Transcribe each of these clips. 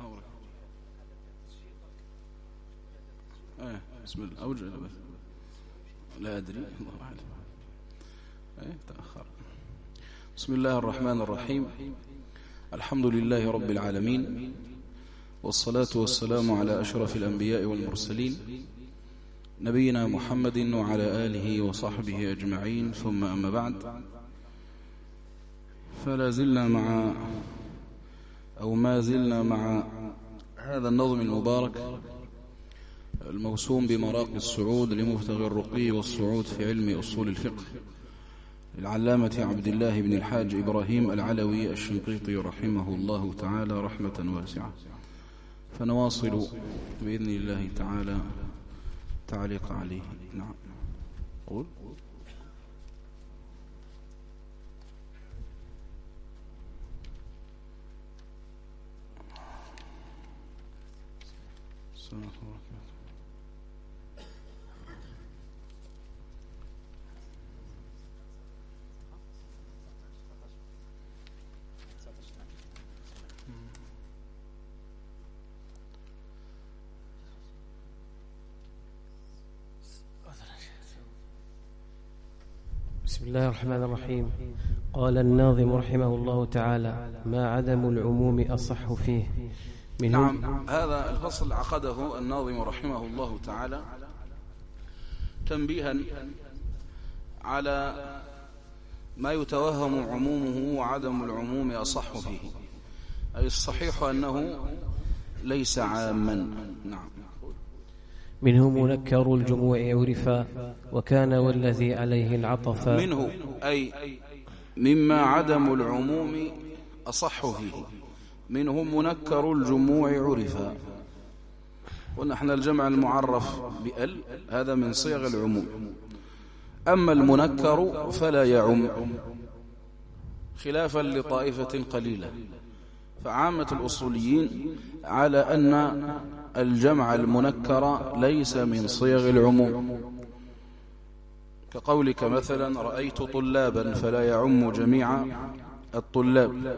بسم الله أوجه لا أدري الله أعلم تأخر. بسم الله الرحمن الرحيم. الحمد لله رب العالمين، والصلاة والسلام على أشرف الأنبياء والمرسلين نبينا محمد وعلى آله وصحبه أجمعين، ثم أما بعد، فلا زلنا ما زلنا مع هذا النظم المبارك الموسوم بمراقي الصعود لمفتغ الرقي والصعود في علم أصول الفقه للعلامة عبد الله بن الحاج إبراهيم العلوي الشنقيطي رحمه الله تعالى رحمة واسعة. فنواصل بإذن الله تعالى تعليق عليه. نعم. قول. بسم الله الرحمن الرحيم. قال الناظم رحمه الله تعالى: ما عدم العموم أصح فيه نعم. هذا الفصل عقده الناظم رحمه الله تعالى تنبيها على ما يتوهم عمومه وعدم العموم أصح فيه، أي الصحيح أنه ليس عاما. نعم. منه منكر الجموع عرفا، وكان والذي عليه العطف. منه أي مما عدم العموم أصح فيه، منه منكر الجموع عرفا. ونحن الجمع المعرف بأل هذا من صيغ العموم، أما المنكر فلا يعم، خلافا لطائفة قليلة. فعامة الأصوليين على أن الجمع المنكر ليس من صيغ العموم، كقولك مثلا: رأيت طلابا، فلا يعم جميع الطلاب،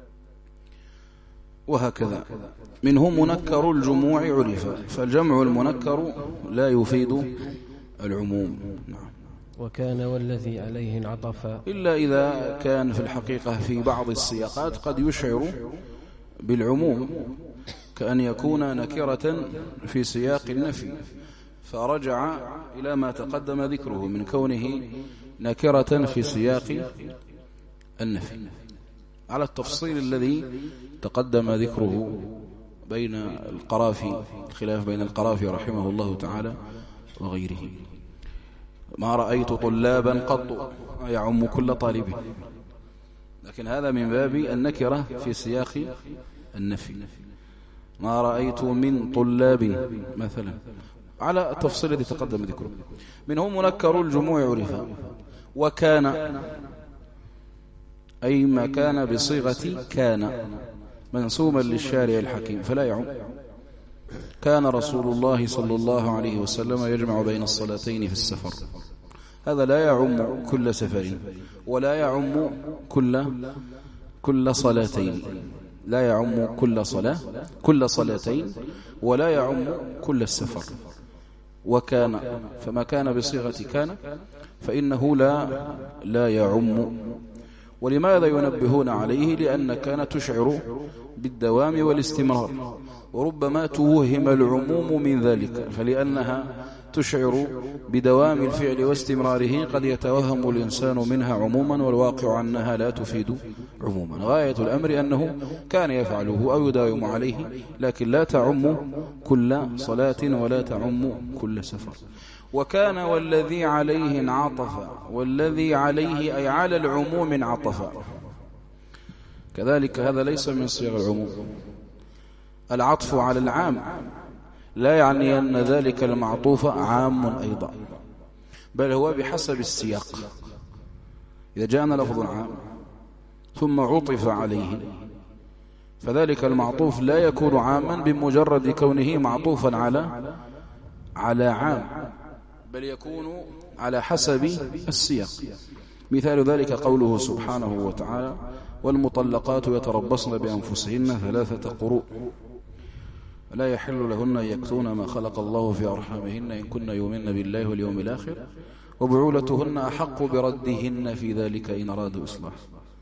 وهكذا. منه منكر الجموع عرفا، فالجمع المنكر لا يفيد العموم. نعم. وكان والذي عليه انعطف، إلا إذا كان في الحقيقة في بعض السياقات قد يشعر بالعموم، كأن يكون نكرة في سياق النفي فرجع إلى ما تقدم ذكره من كونه نكرة في سياق النفي، على التفصيل الذي تقدم ذكره بين القرافي، الخلاف بين القرافي رحمه الله تعالى وغيره. ما رأيت طلابا قط يعم كل طالب، لكن هذا من باب النكرة في سياق النفي. ما رأيت من طلاب مثلا، على التفصيل الذي تقدم ذكره. منهم منكر الجموع عرفا. وكان أي ما كان بصيغة كان منسوبا للشارع الحكيم فلا يعم. كان رسول الله صلى الله عليه وسلم يجمع بين الصلاتين في السفر، هذا لا يعم كل سفر، ولا يعم كل صلاتين، لا يعم كل صلاتين، ولا يعم كل السفر. وكان فما كان بصيغة كان فإنه لا يعم. ولماذا ينبهون عليه؟ لأن كان تشعر بالدوام والاستمرار، وربما توهم العموم من ذلك، فلأنها تشعر بدوام الفعل واستمراره قد يتوهم الإنسان منها عموما، والواقع أنها لا تفيد عموما. غاية الأمر أنه كان يفعله أو يداوم عليه، لكن لا تعم كل صلاة ولا تعم كل سفر. وكان والذي عليه انعطف، والذي عليه أي على العموم انعطف، كذلك هذا ليس من صيغ العموم. العطف على العام لا يعني أن ذلك المعطوف عام أيضا، بل هو بحسب السياق. إذا جاءنا لفظ عام ثم عطف عليه فذلك المعطوف لا يكون عاما بمجرد كونه معطوفا على عام، بل يكون على حسب السياق. مثال ذلك قوله سبحانه وتعالى: والمطلقات يتربصن بأنفسهن 3 قروء. لا يحل لهن أن يكتون ما خلق الله في أرحامهن إن كن يؤمن بالله واليوم الآخر وبعولتهن أحق بردهن في ذلك إن أرادوا إصلاح.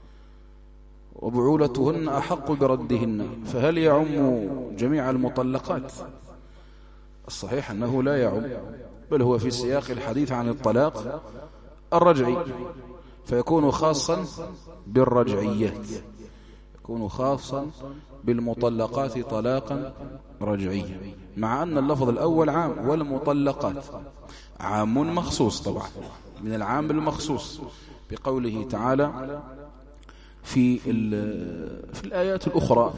وبعولتهن أحق بردهن، فهل يعم جميع المطلقات؟ الصحيح أنه لا يعم، بل هو في سياق الحديث عن الطلاق الرجعي، فيكون خاصا بالرجعيات، يكون خاصا بالمطلقات طلاقا رجعيا، مع أن اللفظ الأول عام والمطلقات عام مخصوص طبعا من العام المخصوص بقوله تعالى في الآيات الأخرى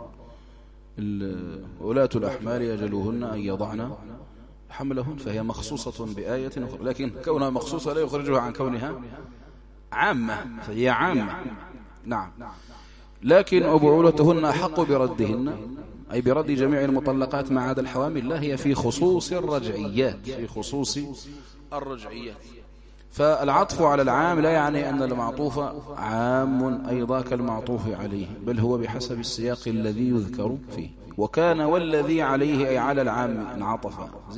ولاة الأحمال يجلوهن أن يضعن حملهن، فهي مخصوصة بآية أخرى، لكن كونها مخصوصة لا يخرجها عن كونها عامة، فهي عامة. نعم. لكن وبعولتهن أحق بردهن، أي برد جميع المطلقات ما عدا الحوامل، لا هي في خصوص الرجعيات، في خصوص الرجعيات. فالعطف على العام لا يعني أن المعطوف عام أيضا كالمعطوف عليه، بل هو بحسب السياق الذي يذكر فيه. وكان والذي عليه أي على العام انعطف.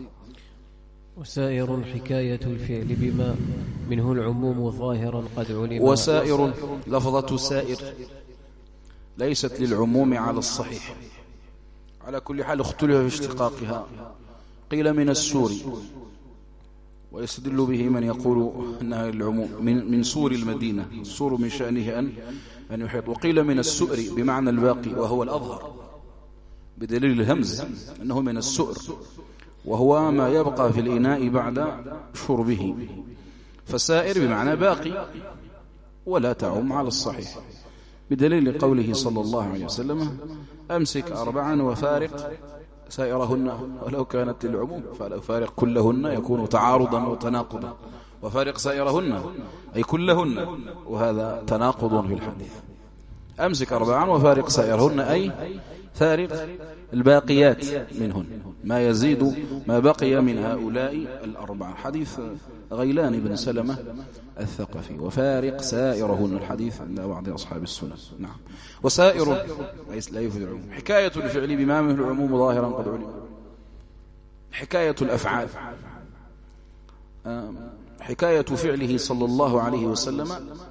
وسائر حكاية الفعل بما منه العموم ظاهرا قد علم. وسائر لفظة سائر ليست للعموم على الصحيح، على كل حال اختلف في اشتقاقها. قيل من السور، ويستدل به من يقول أنها للعموم من سور المدينة، السور من شأنه أن يحيط. وقيل من السؤر بمعنى الباقي وهو الأظهر بدليل الهمز أنه من السؤر، وهو ما يبقى في الإناء بعد شربه، فسائر بمعنى باقي ولا تعم على الصحيح، بدليل قوله صلى الله عليه وسلم أمسك 4 وفارق سائرهن ولو كانت للعموم، فلو فارق كلهن يكون تعارضا وتناقضا، وفارق سائرهن أي كلهن، وهذا تناقض في الحديث. أمسك 4 وفارق سائرهن أي فارق الباقيات منهن، ما يزيد ما بقي من هؤلاء 4. حديث غيلان بن سلمة الثقفي. وفارق سائرهن الحديث عند بعض أصحاب السنن. نعم. وسائر لا يفيد العموم. حكاية الفعل بما منه العموم ظاهرا قد علم. حكاية الأفعال، حكاية فعله صلى الله عليه وسلم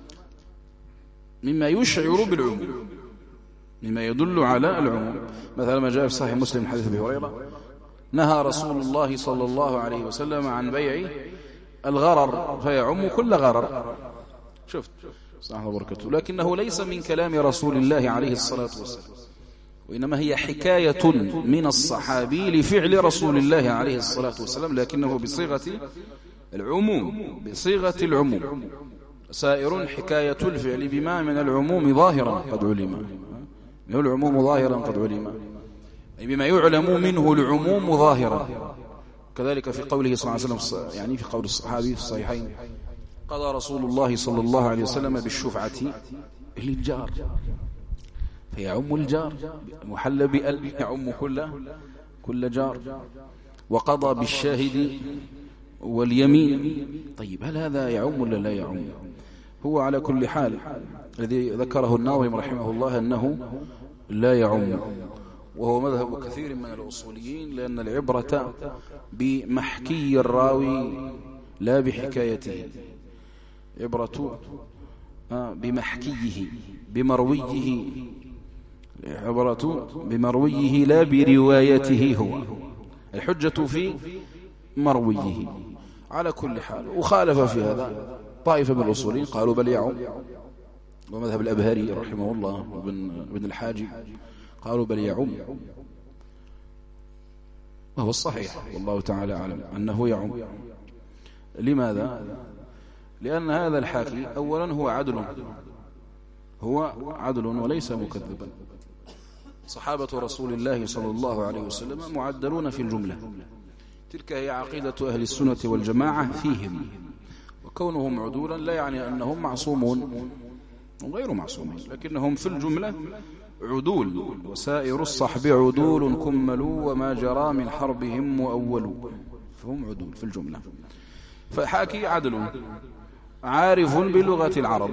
مما يشعر بالعموم، مما يدل على العموم. مثلا ما جاء في صحيح مسلم حديث أبي هريرة نهى رسول الله صلى الله عليه وسلم عن بيع الغرر فيعم كل غرر. شفت صحيح وبركته. لكنه ليس من كلام رسول الله عليه الصلاة والسلام، وإنما هي حكاية من الصحابي لفعل رسول الله عليه الصلاة والسلام، لكنه بصيغة العموم، بصيغة العموم. سائر حكاية الفعل بما من العموم ظاهرا قد علم، منه العموم ظاهرا قد علم، أي بما يعلم منه العموم ظاهرا. كذلك في قوله صلى الله عليه وسلم، يعني في قول الصحابي في الصحيحين قضى رسول الله صلى الله عليه وسلم بالشفعة للجار، فيعم الجار محل بأل، يعم كل جار. وقضى بالشاهد واليمين. طيب هل هذا يعم ولا لا يعم؟ هو على كل حال الذي ذكره الناظم رحمه الله أنه لا يعم، وهو مذهب كثير من الأصوليين، لأن العبرة بمحكي الراوي لا بحكايته، عبرة بمحكيه بمرويه، عبرة بمرويه لا بروايته، هو الحجة في مرويه. على كل حال وخالف في هذا طائفة من الأصوليين قالوا بل يعم، ومذهب الأبهري رحمه الله وابن الحاجب قالوا بل يعم، وهو الصحيح والله تعالى أعلم أنه يعم. لماذا؟ لأن هذا الحاكي أولا هو عدل وليس مكذبا. صحابة رسول الله صلى الله عليه وسلم معدلون في الجملة، تلك هي عقيدة أهل السنة والجماعة فيهم. وكونهم عدولا لا يعني أنهم معصومون وغير معصومين، لكنهم في الجملة عدول. وسائر الصحب عدول كملوا وما جرى من حربهم مؤول، فهم عدول في الجملة. فحاكي عدل عارف بلغة العرب،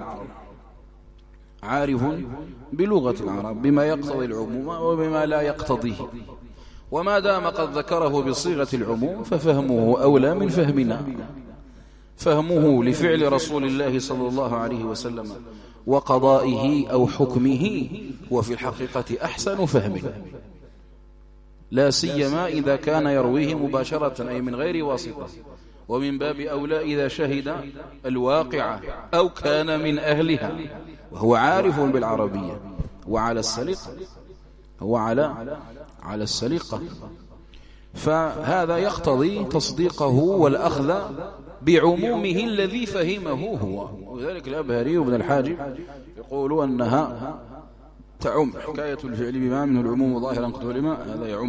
عارف بلغة العرب بما يقتضي العموم وبما لا يقتضيه، وما دام قد ذكره بصيغة العموم ففهمه أولى من فهمنا. فهمه لفعل رسول الله صلى الله عليه وسلم وقضائه أو حكمه هو في الحقيقة أحسن فهم، لا سيما إذا كان يرويه مباشرة أي من غير واسطة، ومن باب أولى إذا شهد الواقعة أو كان من أهلها وهو عارف بالعربية وعلى السليقة، هو على السليقة، فهذا يقتضي تصديقه والأخذ بعمومه الذي فهمه هو. وذلك الأبهري وابن الحاجب يقول أنها تعم، حكاية الفعل بما منه العموم ظاهرا قد علم هذا يعم،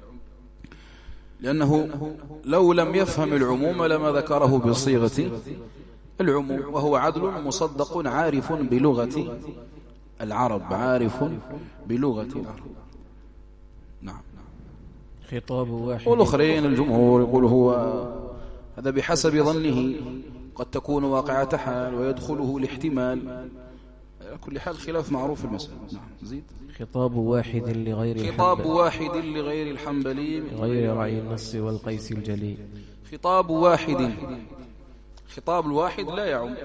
لأنه لو لم يفهم العموم لما ذكره بصيغة العموم، وهو عدل مصدق عارف بلغة العرب، عارف بلغة العرب. نعم. خطاب واحد. والأخرين الجمهور يقول هو هذا بحسب ظنه، قد تكون واقعة حال ويدخله الاحتمال، على كل حال خلاف معروف في المسألة. نعم. زيد. خطاب واحد لغير الحنبلي غير رعي النص والقيس الجلي. خطاب واحد، خطاب الواحد لا يعم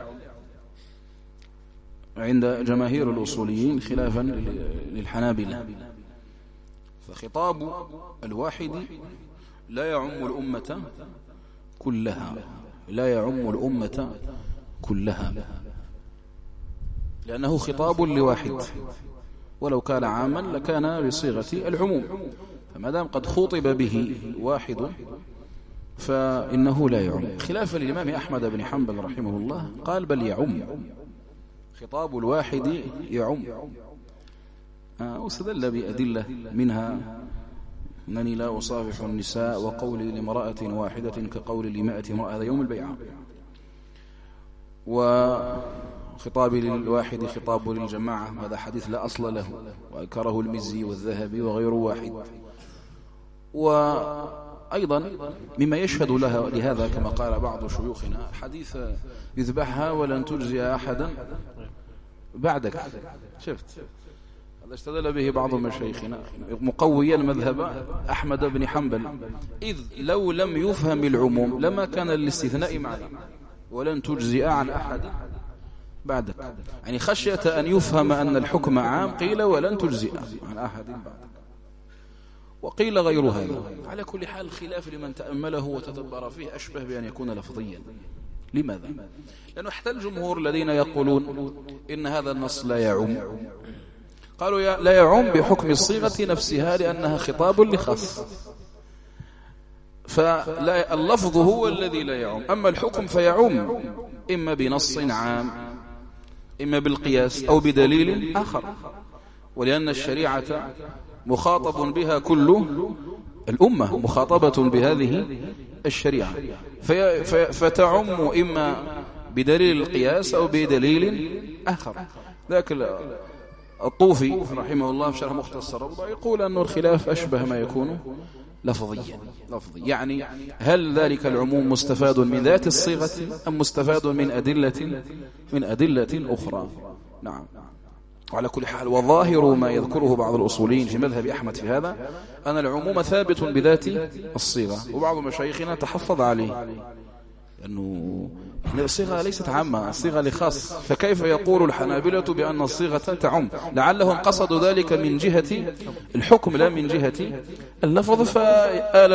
عند جماهير الأصوليين خلافا للحنابلة، فخطاب الواحد لا يعم الأمة كلها، لا يعم الأمة كلها، لأنه خطاب لواحد، ولو كان عاما لكان بصيغة العموم، فما دام قد خطب به واحد فإنه لا يعم، خلافا للإمام أحمد بن حنبل رحمه الله قال بل يعم، خطاب الواحد يعم، واستدل بأدلة منها أنني لا أصافح النساء، وقولي لامرأة واحدة كقولي لمائة امرأة هذا يوم البيعة، وخطاب للواحد خطاب للجماعة هذا حديث لا أصل له، وأنكره المزي والذهبي وغير واحد. وأيضا مما يشهد لهذا كما قال بعض شيوخنا حديث يذبحها ولن تجزي أحدا بعدك، شفت هذا استدل به بعض مشايخنا مقويا مذهب أحمد بن حنبل، إذ لو لم يفهم العموم لما كان الاستثناء معنى ولن تجزئ عن أحد بعدك، يعني خشية أن يفهم أن الحكم عام قيل ولن تجزئ عن أحد بعدك، وقيل غير هذا. على كل حال الخلاف لمن تأمله وتدبر فيه أشبه بأن يكون لفظيا. لماذا؟ لأنه حتى الجمهور الذين يقولون إن هذا النص لا يعم قالوا لا يعم بحكم الصيغة نفسها لأنها خطاب لخاص، فاللفظ هو الذي لا يعم، أما الحكم فيعم إما بنص عام إما بالقياس أو بدليل آخر، ولأن الشريعة مخاطب بها كل الأمة، مخاطبة بهذه الشريعة، فتعم إما بدليل القياس أو بدليل آخر. لكن الطوفي رحمه الله في شرح مختصر يقول أن الخلاف أشبه ما يكون لفظيا، يعني هل ذلك العموم مستفاد من ذات الصيغة أم مستفاد من أدلة أخرى؟ نعم. وعلى كل حال وظاهر ما يذكره بعض الأصوليين في مذهب أحمد في هذا أن العموم ثابت بذات الصيغة، وبعض مشايخنا تحفظ عليه أنه الصيغة ليست عامة، الصيغة لخاص، فكيف يقول الحنابلة بأن الصيغة تعم؟ لعلهم قصدوا ذلك من جهة الحكم لا من جهة اللفظ، فآل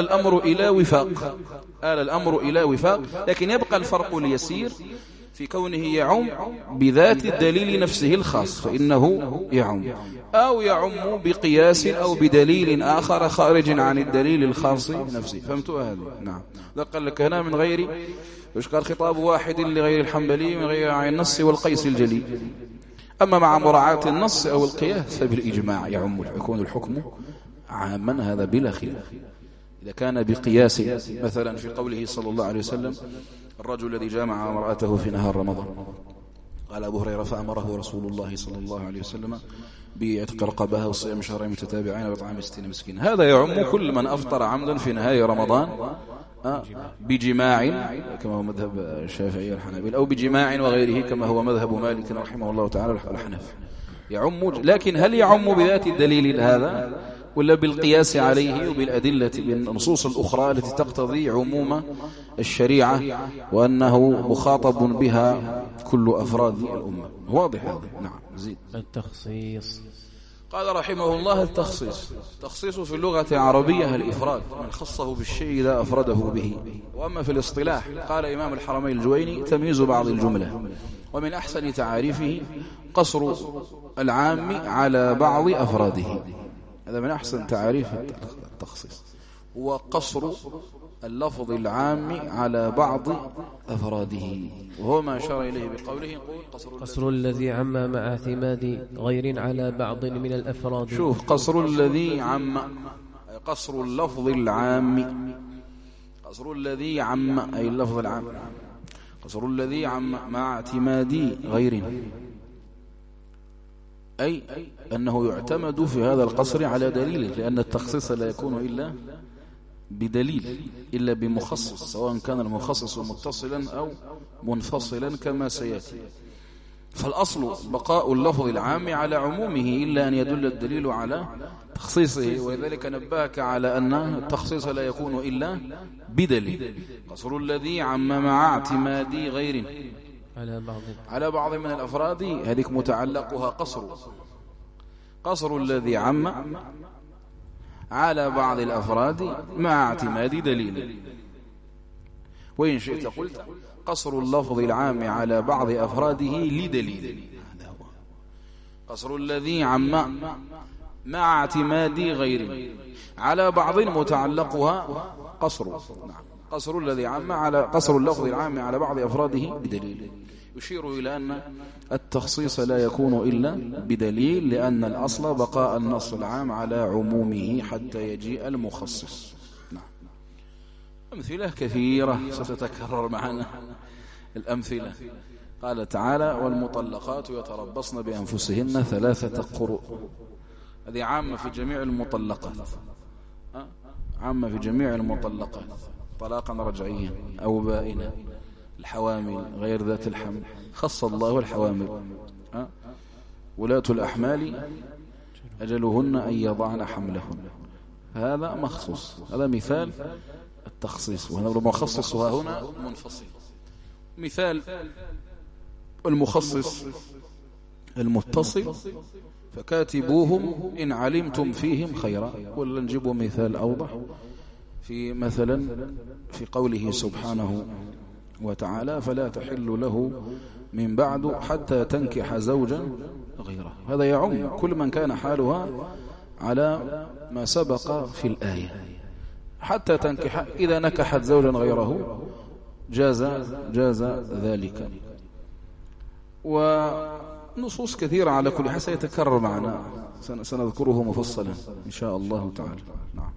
الأمر إلى وفاق، لكن يبقى الفرق اليسير في كونه يعم بذات الدليل نفسه الخاص فإنه يعم، أو يعم بقياس أو بدليل آخر خارج عن الدليل الخاص نفسه. فهمتوا هذا؟ نعم. قال لك هنا من غير وش قال خطاب واحد لغير الحنبلي من غير عن النص والقيس الجلي. أما مع مراعاة النص أو القياس فبالإجماع يعم، يكون الحكم عاما، هذا بلا خلاف. إذا كان بقياس مثلا في قوله صلى الله عليه وسلم الرجل الذي جامع امرأته في نهار رمضان، قال أبو هريرة فأمره رسول الله صلى الله عليه وسلم بعتق رقبها وصيام شهرين متتابعين وإطعام 60 مسكينا. هذا يعم كل من أفطر عمدا في نهاية رمضان بجماع كما هو مذهب الشافعي والحنابلة، أو بجماع وغيره كما هو مذهب مالك رحمه الله تعالى والحنف، يعم. لكن هل يعم بذات الدليل هذا ولا بالقياس عليه وبالأدلة بالنصوص الأخرى التي تقتضي عموم الشريعة وأنه مخاطب بها كل أفراد الأمة. واضح هذا؟ نعم. زيد. التخصيص. قال رحمه الله: التخصيص في اللغة العربية الإفراد، من خصه بالشيء إذا أفرده به. وأما في الاصطلاح قال إمام الحرمين الجويني: تمييز بعض الجملة، ومن أحسن تعاريفه قصر العام على بعض أفراده. هذا من أحسن تعاريف التخصيص، هو قصر اللفظ العام على بعض أفراده، وهو ما أشار إليه بقوله: قصر الذي عم مع اعتماد غير على بعض من الأفراد. شوف، قصر الذي عم، قصر اللفظ العام، قصر الذي عم أي اللفظ العام، قصر الذي عم مع اعتماد غير، أي أنه يعتمد في هذا القصر على دليل، لأن التخصيص لا يكون إلا بدليل، إلا بمخصص، سواء كان المخصص متصلا أو منفصلا كما سيأتي. فالأصل بقاء اللفظ العام على عمومه إلا أن يدل الدليل على تخصيصه، وذلك نبهك على أن التخصيص لا يكون إلا بدليل. قصر الذي عم مع اعتماد غير على بعض من الأفراد، هذه متعلقها قصر الذي عم على بعض الأفراد مع اعتماد دليل. وإن شئت قلت قصر اللفظ العام على بعض أفراده لدليل. هذا هو قصر الذي عم مع اعتماد غير على بعض متعلقها قصر الذي عم على قصر اللفظ العام على بعض أفراده بدليل، يشير إلى أن التخصيص لا يكون إلا بدليل، لأن الأصل بقاء النص العام على عمومه حتى يجيء المخصص. نعم. أمثلة كثيرة ستتكرر معنا الأمثلة. قال تعالى: والمطلقات يتربصن بأنفسهن 3 قروء. هذه عامة في جميع المطلقات، عامة في جميع المطلقات، طلاقا رجعيا أو بائنا، الحوامل غير ذات الحمل، خص الله الحوامل. ولاة الأحمال أجلهن أن يضعن حملهن. هذا مخصوص، هذا مثال التخصيص، وهذا المخصص هنا منفصل. مثال المخصص المتصل: فكاتبوهم إن علمتم فيهم خيرا. ولا نجيب مثال أوضح، في مثلا في قوله سبحانه وتعالى: فلا تحل له من بعد حتى تنكح زوجا غيره. هذا يعم كل من كان حالها على ما سبق في الآية، حتى تنكح، إذا نكحت زوجا غيره جاز ذلك. ونصوص كثيرة على كل حال سيتكرر معنا، سنذكره مفصلا إن شاء الله تعالى. نعم.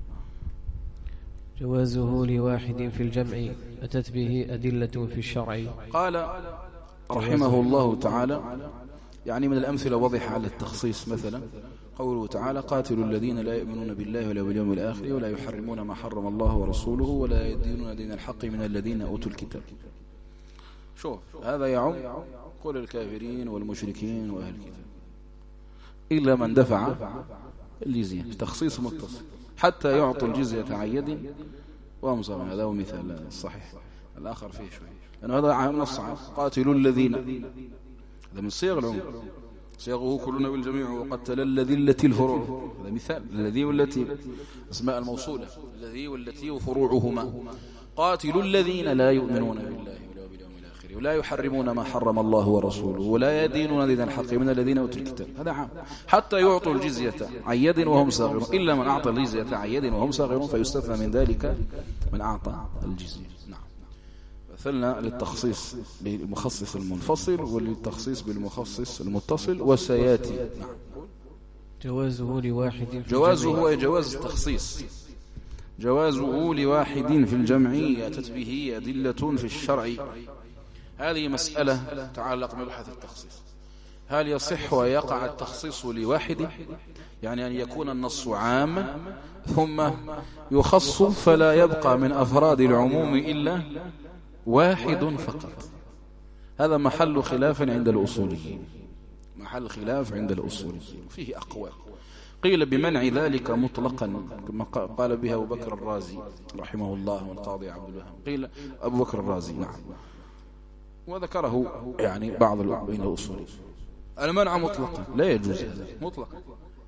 جوازه لواحد في الجمع أتت به أدلة في الشرع. قال رحمه الله تعالى: يعني من الأمثلة وضح على التخصيص مثلا قوله تعالى: قاتلوا الذين لا يؤمنون بالله ولا باليوم الآخر ولا يحرمون ما حرم الله ورسوله ولا يدينون دين الحق من الذين أوتوا الكتاب. شوف، هذا يعم كل الكافرين والمشركين وأهل الكتاب إلا من دفع الجزية. تخصيص متصل حتى يعطوا الجزية عن يد وهم صاغرون. هذا هو مثال الصحيح، الآخر فيه شوي، لأن هذا عام نص: قاتلوا الذين، هذا من صيغ العموم، صيغه كلنا بالجميع. وقتل الذي التي الفروع، هذا مثال الذي والتي، اسماء الموصولة، الذي والتي وفروعهما. قاتلوا الذين لا يؤمنون بالله ولا باليوم الآخر ولا يحرمون ما حرم الله ورسوله ولا يدينون دين الحق من الذين أوتوا الكتاب. هذا عام حتى يعطوا الجزية عن يد وهم صاغرون، إلا من أعطى الجزية عن يد وهم صاغرون فيستثنى من ذلك من أعطى الجزية. نعم. مثلنا للتخصيص بالمخصص المنفصل وللتخصيص بالمخصص المتصل، وسياتي. نعم. جوازه لواحد في جوازه هو جواز التخصيص، جوازه لواحد في الجمع أتت به أدلة في الشرع. هذه مسألة تعلق ببحث التخصيص. هل يصح أن يقع التخصيص لواحد، يعني أن يكون النص عاما ثم يخص فلا يبقى من أفراد العموم إلا واحد فقط؟ هذا محل خلاف عند الأصوليين، محل خلاف عند الأصوليين، فيه أقوال. قيل بمنع ذلك مطلقا كما قال بها أبو بكر الرازي رحمه الله والقاضي عبد الوهاب. قيل أبو بكر الرازي نعم، وذكره يعني بعض الأصول. المنع مطلقا لا يجوز هذا مطلقا،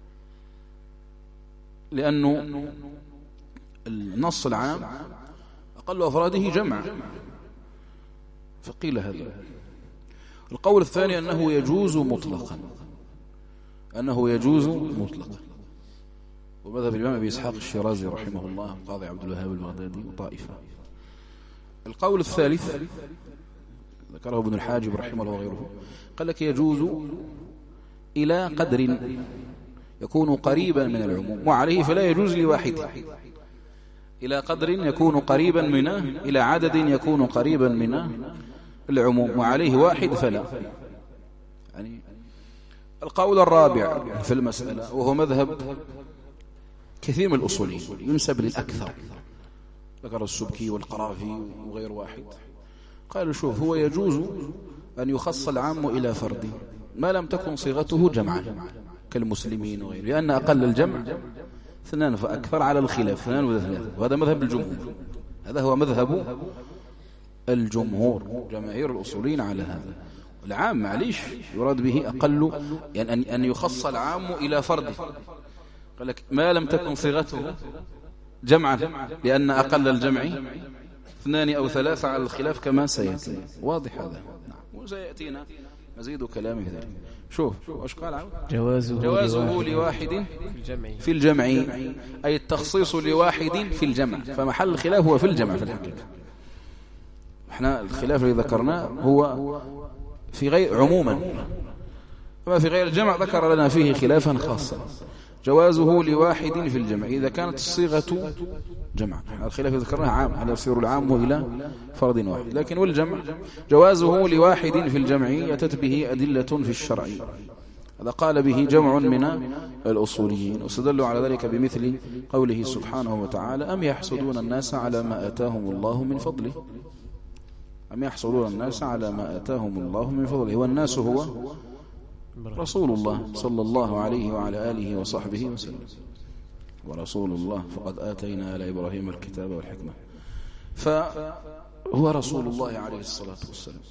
لأنه النص العام أقل أفراده جمع، فقيل هذا. القول الثاني أنه يجوز مطلقا، أنه يجوز مطلقا، ومذهب الإمام أبي إسحاق الشيرازي رحمه الله القاضي عبد الوهاب البغدادي وطائفة. القول الثالث ذكره ابن الحاجب رحمه الله وغيره، قال لك يجوز إلى قدر يكون قريبا من العموم، وعليه فلا يجوز لواحد، إلى قدر يكون قريبا منه، إلى عدد يكون قريبا من العموم، وعليه واحد فلا. يعني القول الرابع في المسألة وهو مذهب كثير من الأصوليين ينسب للأكثر، ذكر السبكي والقرافي وغير واحد، قالوا شوف هو يجوز أن يخص العام إلى فرد ما لم تكن صيغته جمعا كالمسلمين وغيره، لأن أقل الجمع 2 فأكثر على الخلاف 2 و3، وهذا مذهب الجمهور، هذا هو مذهب الجمهور جماهير الأصولين على هذا. العام معليش يراد به أقل، يعني أن يخص العام إلى فرد، قال لك ما لم تكن صيغته جمعا، لأن أقل الجمع 2 أو 3 على الخلاف كما سيأتي. واضح هذا نعم، وسيأتينا مزيد كلام في ذلك. شوف وش قال عود؟ جوازه لواحد في الجمع، أي التخصيص لواحد في الجمع، فمحل الخلاف هو في الجمع في الحقيقة. احنا الخلاف الذي ذكرناه هو في غير عموما، أما في غير الجمع ذكر لنا فيه خلافا خاصا. جوازه لواحد في الجمع إذا كانت الصيغة جمع، الخلاف ذكرناه عام، هل يصير العام إلى فرد واحد، لكن والجمع جوازه لواحد في الجمع أتت به أدلة في الشرع، هذا قال به جمع من الأصوليين، واستدلوا على ذلك بمثل قوله سبحانه وتعالى أم يحسدون الناس على ما آتاهم الله من فضله، أم يحسدون الناس على ما آتاهم الله من فضله، والناس هو رسول الله صلى الله عليه وعلى آله وصحبه وسلم، ورسول الله فقد آتينا آل إبراهيم الكتاب والحكمة، فهو رسول الله عليه الصلاة والسلام.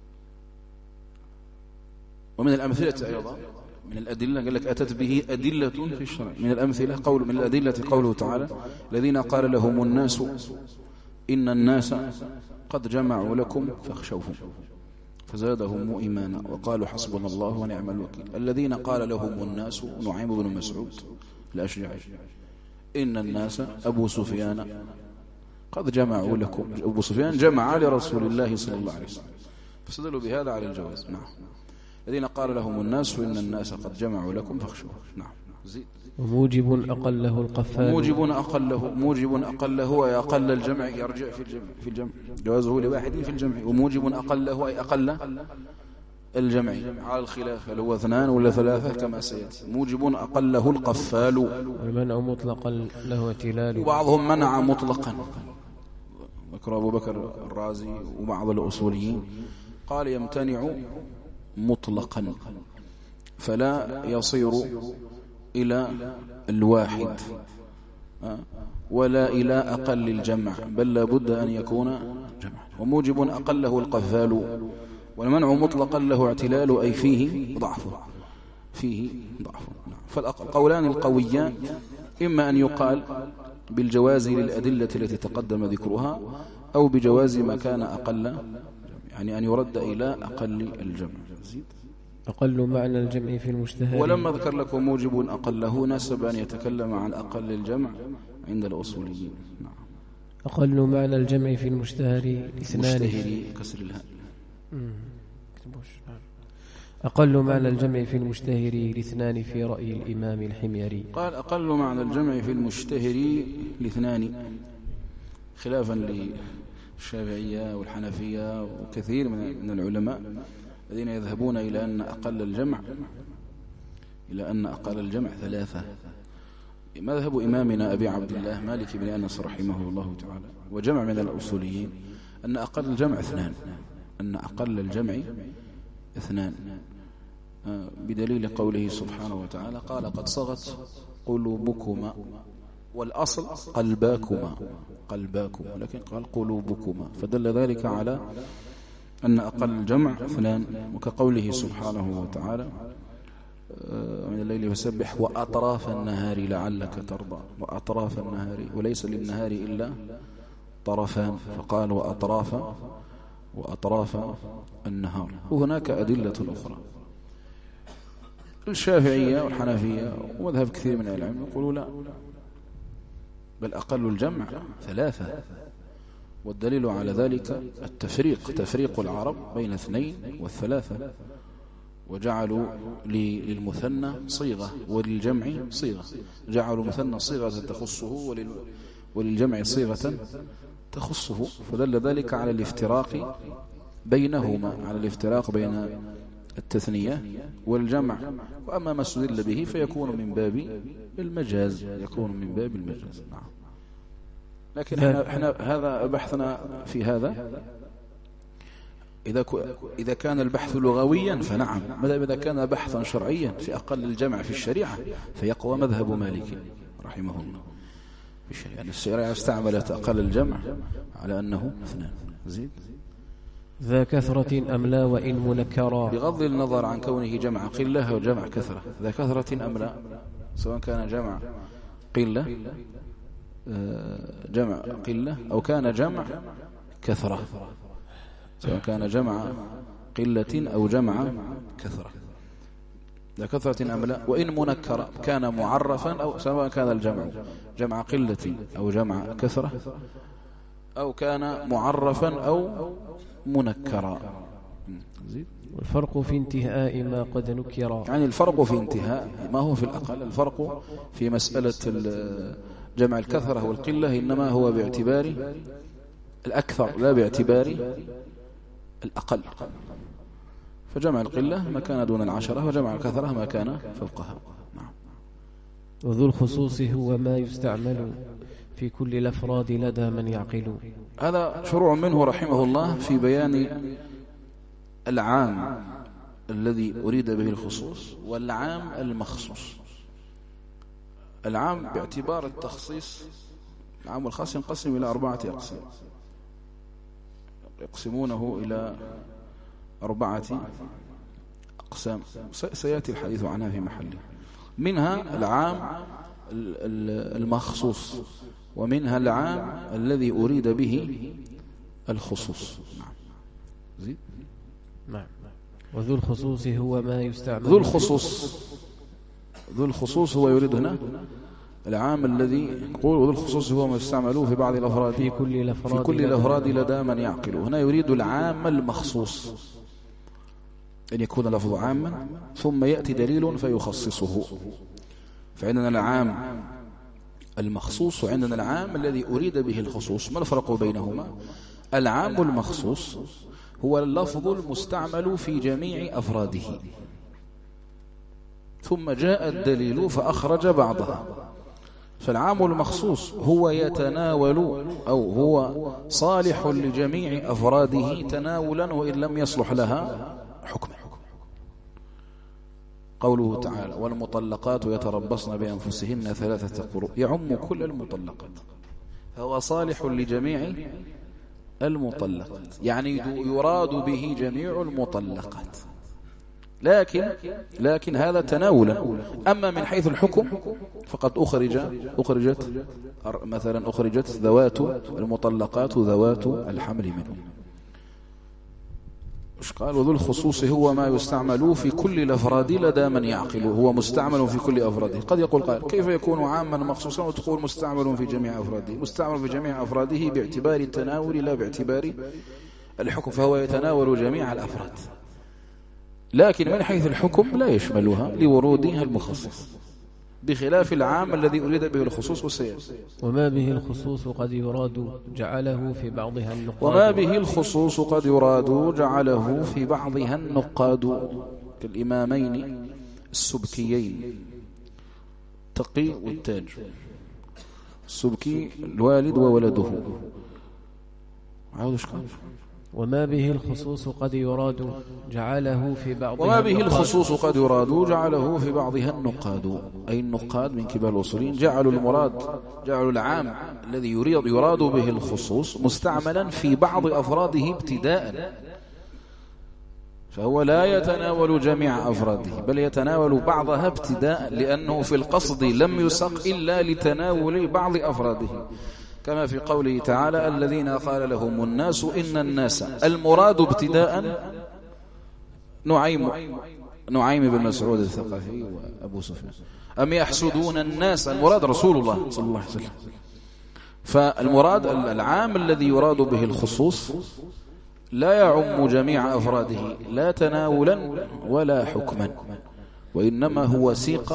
ومن الأمثلة أيضا من الأدلة قال لك أتت به أدلة في الشرع، من الأمثلة من الأدلة قوله تعالى الذين قال لهم الناس إن الناس قد جمعوا لكم فاخشوهم فزادهم إيمانا وقالوا حسبنا الله ونعم الوكيل. الذين قال لهم الناس نعيم بن مسعود الأشجعي إن الناس أبو سفيان قد جمعوا لكم، أبو سفيان جمع لرسول الله صلى الله عليه وسلم، فاستدلوا بهذا على الجواز. نعم الذين قال لهم الناس وإن الناس قد جمعوا لكم فاخشوه. نعم زيد. وموجب أقله القفال، موجب أقله أي أقل الجمع يرجع في الجمع جوازه لواحد في الجمع، وموجب أقله أي أقل الجمع على الخلاف هل هو 2 ولا 3 كما سيأتي. موجب أقله القفال، والمنع مطلقا له اعتلال، وبعضهم منع مطلقا، ذكر أبو بكر الرازي وبعض الأصوليين قال يمتنع مطلقا فلا يصير إلى الواحد ولا إلى أقل الجمع، بل لابد أن يكون جمع. وموجب أقله القفال، والمنع مطلقا له اعتلال أي فيه ضعف. فالقولان القويان إما أن يقال بالجواز للأدلة التي تقدم ذكرها، أو بجواز ما كان أقل، يعني أن يرد إلى أقل الجمع. أقل معنى الجمع في المشتهر. ولما ذكر لكم موجب أقله نسب أن يتكلم عن أقل الجمع عند الأصوليين. نعم. أقل معنى الجمع في المشتهر اثنان، مشتهري كسر الهاء. أقل معنى الجمع في المشتهر لاثنان في رأي الإمام الحميري. قال أقل معنى الجمع في المشتهر لاثنان، خلافا للشافعية والحنفية وكثير من العلماء الذين يذهبون إلى أن أقل الجمع 3. مذهب إمامنا أبي عبد الله مالك بن أنس رحمه الله تعالى وجمع من الأصوليين أن أقل الجمع 2، أن أقل الجمع 2، بدليل قوله سبحانه وتعالى قال قد صغت قلوبكما، والأصل قلباكما لكن قال قلوبكما، فدل ذلك على أن أقل الجمع 2. وكقوله سبحانه وتعالى من الليل فسبح وأطراف النهار لعلك ترضى، وأطراف النهار وليس للنهار إلا طرفان، فقال وأطراف النهار. وهناك أدلة أخرى. الشافعية والحنفية ومذهب كثير من العلم يقولوا لا، بل أقل الجمع 3، والدليل على ذلك تفريق العرب بين 2 و3، وجعلوا للمثنى صيغة وللجمع صيغة، جعلوا المثنى صيغة تخصه وللجمع صيغة تخصه، فدل ذلك على الافتراق بينهما، على الافتراق بين التثنية والجمع. وأما ما استدل به فيكون من باب المجاز، نعم. لكن احنا هذا بحثنا في هذا إذا كان البحث لغويا فنعم، إذا كان بحثا شرعيا في أقل الجمع في الشريعة فيقوى مذهب مالك رحمه الله في الشريعة، يعني الشريعة استعملت أقل الجمع على أنه 2. زيد ذا كثرة أم لا وإن منكرا، بغض النظر عن كونه جمع قلة أو جمع كثرة، ذا كثرة أم لا، سواء كان جمع قلة أو كان جمع كثرة، سواء كان جمع قلة أو جمع كثرة، ذا كثرة أم لا، وإن منكر كان معرفا، أو سواء كان الجمع جمع قلة أو جمع كثرة، أو كان معرفا أو منكرا. والفرق في انتهاء ما قد نكر، يعني الفرق في انتهاء ما هو في الأقل، الفرق في مسألة جمع الكثرة والقلة إنما هو باعتبار الأكثر لا باعتبار الأقل، فجمع القلة ما كان دون 10 وجمع الكثرة ما كان فوقها. نعم. وذو الخصوص هو ما يستعمل في كل الأفراد لدى من يعقل. هذا شروع منه رحمه الله في بيان العام الذي أريد به الخصوص والعام المخصوص. العام باعتبار التخصيص، العام والخاص ينقسم إلى 4 أقسام، يقسمونه إلى 4 أقسام سيأتي الحديث عنها في محله. منها العام المخصوص، ومنها العام الذي أريد به الخصوص. نعم. زيد. نعم. وذو الخصوص هو ما يستعمل، ذو الخصوص هو يريد هنا العام الذي يقول وذو الخصوص هو ما يستعملوه في بعض الأفراد في كل الأفراد لدى من يعقل. هنا يريد العام المخصوص، أن يكون لفظ عاما ثم يأتي دليل فيخصصه. فعندنا العام المخصوص وعندنا العام الذي أريد به الخصوص. ما الفرق بينهما؟ العام المخصوص هو اللفظ المستعمل في جميع أفراده، ثم جاء الدليل فأخرج بعضها. فالعام المخصوص هو يتناول أو هو صالح لجميع أفراده تناولا وإن لم يصلح لها حكما. قوله تعالى والمطلقات يتربصن بأنفسهن 3 قروء يعم كل المطلقات، فهو صالح لجميع المطلقات، يعني يراد به جميع المطلقات، لكن هذا تناولا. أما من حيث الحكم فقد أخرجت ذوات المطلقات ذوات الحمل منهم. قال وذو الخصوص هو ما يستعمل في كل الأفراد لدى من يعقل، هو مستعمل في كل أفراده. قد يقول قائل كيف يكون عاما مخصوصا وتقول مستعمل في جميع أفراده؟ مستعمل في جميع أفراده باعتبار التناول لا باعتبار الحكم، فهو يتناول جميع الأفراد، لكن من حيث الحكم لا يشملها لورودها المخصص، بخلاف العام الذي أريد به الخصوص والسياسة. وما به الخصوص قد يراد جعله في بعضها النقاد، وما به الخصوص قد يراد جعله في بعضها النقاد، كالإمامين السبكيين تقي والتاج. السبكي الوالد وولده، عاوز قال وما به الخصوص قد يراد جعله في بعضها وما به الخصوص قد يراد جعله في بعضها النقاد، أي النقاد من كبار الأصوليين جعلوا العام الذي يراد به الخصوص مستعملا في بعض أفراده ابتداء، فهو لا يتناول جميع أفراده بل يتناول بعضها ابتداء، لأنه في القصد لم يسق إلا لتناول بعض أفراده، كما في قوله تعالى الذين قال لهم الناس إن الناس، المراد ابتداء نعيم بن مسعود الثقفي وأبو سفيان، أم يحسدون الناس، المراد رسول الله صلى الله عليه وسلم. فالمراد العام الذي يراد به الخصوص لا يعم جميع أفراده لا تناولا ولا حكما، وإنما هو سيق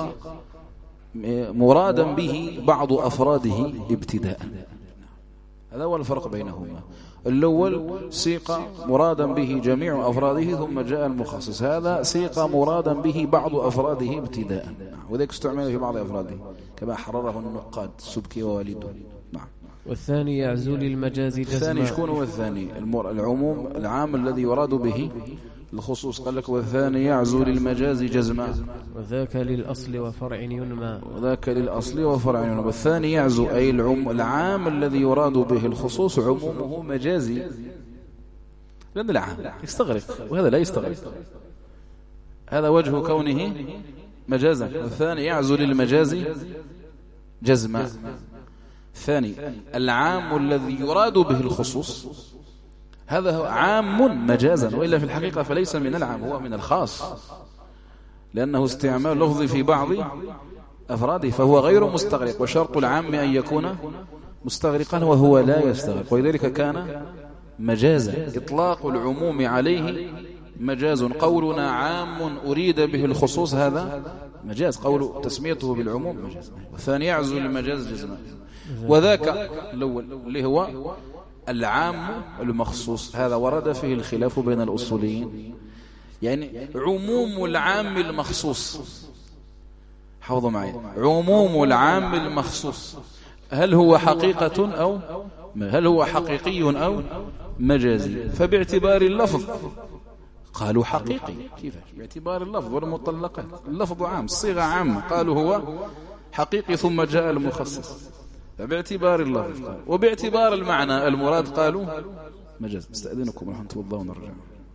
مرادا به بعض أفراده ابتداء. هذا هو الفرق بينهما. الأول سيق مرادا به جميع أفراده ثم جاء المخصص، هذا سيق مرادا به بعض أفراده ابتداء، وذلك استعمل في بعض أفراده كما حرره النقاد السبكي ووالده. نعم. والثاني يعزو للمجاز جزما. الثاني شكون هو الثاني؟ العموم العام الذي يراد به الخصوص، قال لك والثاني يعزو للمجاز جزما، وذاك للأصل وفرع ينمى. وذاك للأصل وفرع ينمى. والثاني يعزو أي العام الذي يراد به الخصوص عمومه مجازي، لأن العام يستغرق وهذا لا يستغرق، هذا وجه كونه مجازا. والثاني يعزو للمجاز جزما. الثاني العام الذي يراد به الخصوص، هذا عام مجازا، وإلا في الحقيقة فليس من العام، هو من الخاص، لأنه استعمال لفظ في بعض أفراده، فهو غير مستغرق، وشرط العام أن يكون مستغرقا وهو لا يستغرق، ولذلك كان مجازا. إطلاق العموم عليه مجاز، قولنا عام أريد به الخصوص هذا مجاز، قول تسميته بالعموم مجاز. والثاني يعزو للمجاز جزما. وذاك الأول اللي هو العام المخصوص، هذا ورد فيه الخلاف بين الأصوليين، يعني عموم العام المخصوص، حفظوا معي، عموم العام المخصوص هل هو حقيقة أو هل هو حقيقي أو مجازي؟ فباعتبار اللفظ قالوا حقيقي. كيف؟ باعتبار اللفظ والمطلقات، اللفظ عام، الصيغة عامة، قالوا هو حقيقي ثم جاء المخصص، فباعتبار اللفظ. وباعتبار المعنى المراد قالوا مجاز. استأذنكم ورحمة الله ونرجع.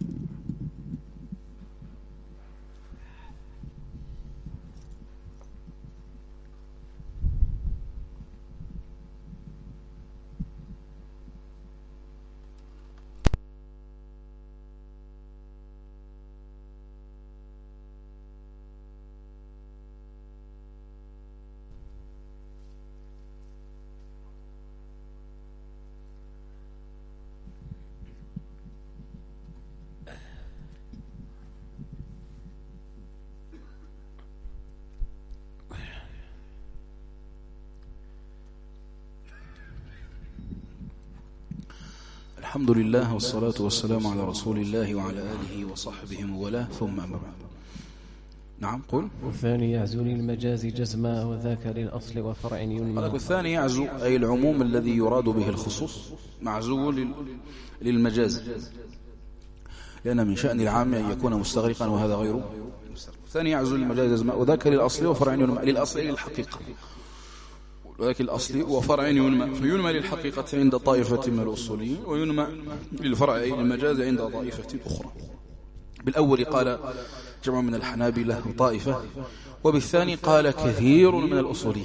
الحمد لله والصلاة والسلام على رسول الله وعلى آله وصحبه وله، ثم أما بعد. نعم قل. والثاني يعزو للمجاز جزما، وذاك للأصل وفرع ينمى. والثاني يعزو أي العموم الذي يراد به الخصوص معزو للمجاز، لأن من شأن العام أن يكون مستغرقا وهذا غيره. الثاني يعزو للمجاز جزما، وذاك للأصل وفرع ينمى. للأصل للحقيقة، وذاك الأصل وفرع ينمى، فينمى للحقيقة عند طائفة من الأصوليين، وينمى للفرع أي المجاز عند طائفة أخرى. بالأول قال جمع من الحنابلة وطائفة، وبالثاني قال كثير من الأصوليين،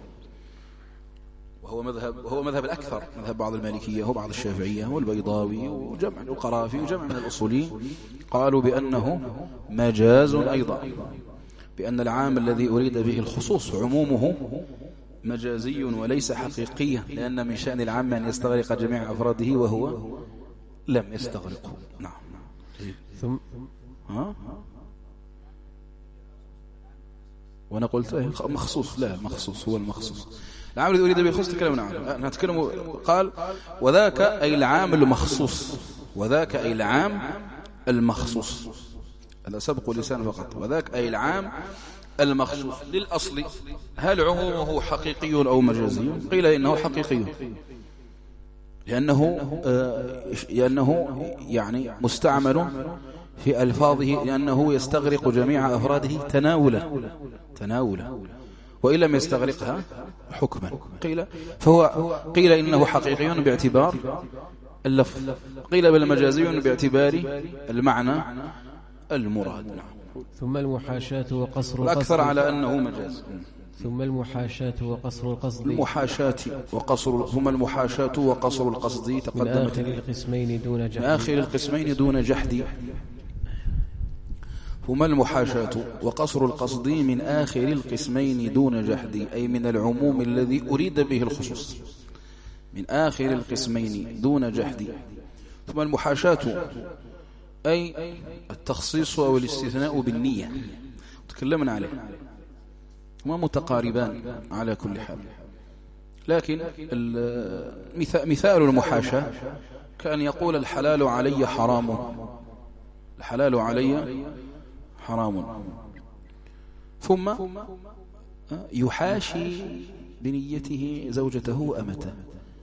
وهو مذهب الأكثر، مذهب بعض المالكية وبعض الشافعية والبيضاوي وجمع القرافي وجمع من الأصوليين، قالوا بأنه مجاز أيضا، بأن العام الذي أريد به الخصوص عمومه مجازي وليس حقيقيا، لأن من شأن العام أن يستغرق جميع أفراده وهو لم يستغرقه. نعم. ثم وأنا قلت مخصوص، لا مخصوص هو المخصوص. العام الذي أريد به الخصوص تكلمنا عنه، نتكلم. قال وذاك أي العام المخصوص، وذاك أي العام المخصوص، هذا سبق لسان فقط. وذاك أي العام المخصوص. للأصل هل عمومه حقيقي أو مجازي؟ قيل إنه حقيقي، لأنه يعني مستعمل في ألفاظه، لأنه يستغرق جميع أفراده تناولا وإن لم يستغرقها حكما. قيل إنه حقيقي باعتبار اللفظ، قيل بل مجازي باعتبار المعنى المراد. ثم المحاشاة وقصر القصد، الأكثر على أنه مجاز. ثم المحاشاة وقصر القصد، ثم المحاشاة وقصر القصد تقدمت من آخر القسمين دون جحد. ثم المحاشاة وقصر القصد من آخر القسمين دون جحد، أي من العموم الذي أريد به الخصوص، من آخر القسمين دون جحد. ثم المحاشاة أي التخصيص أو الاستثناء بالنية، تكلمنا عليه، هما متقاربان على كل حال. لكن مثال المحاشاة كأن يقول الحلال علي حرام، الحلال علي حرام، ثم يحاشي بنيته زوجته وأمته،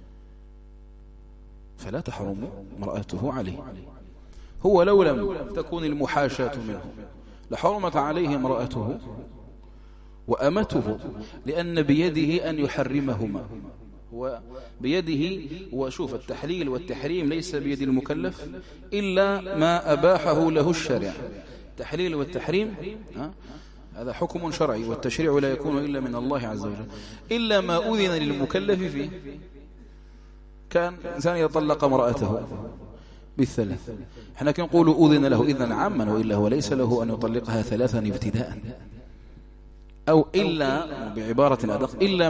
فلا تحرم امرأته عليه. هو لو لم تكن المحاشاة منه لحرمت عليه امرأته وأمته، لأن بيده أن يحرمهما، وبيده. وشوف التحليل والتحريم ليس بيد المكلف إلا ما أباحه له الشرع. التحليل والتحريم هذا حكم شرعي، والتشريع لا يكون إلا من الله عز وجل، إلا ما أذن للمكلف فيه. كان إنسان يطلق امرأته بالثلاث، احنا نقول أذن له إذن عاما، وإلا هو ليس له أن يطلقها ثلاثا ابتداء، أو إلا بعبارة أدق إلا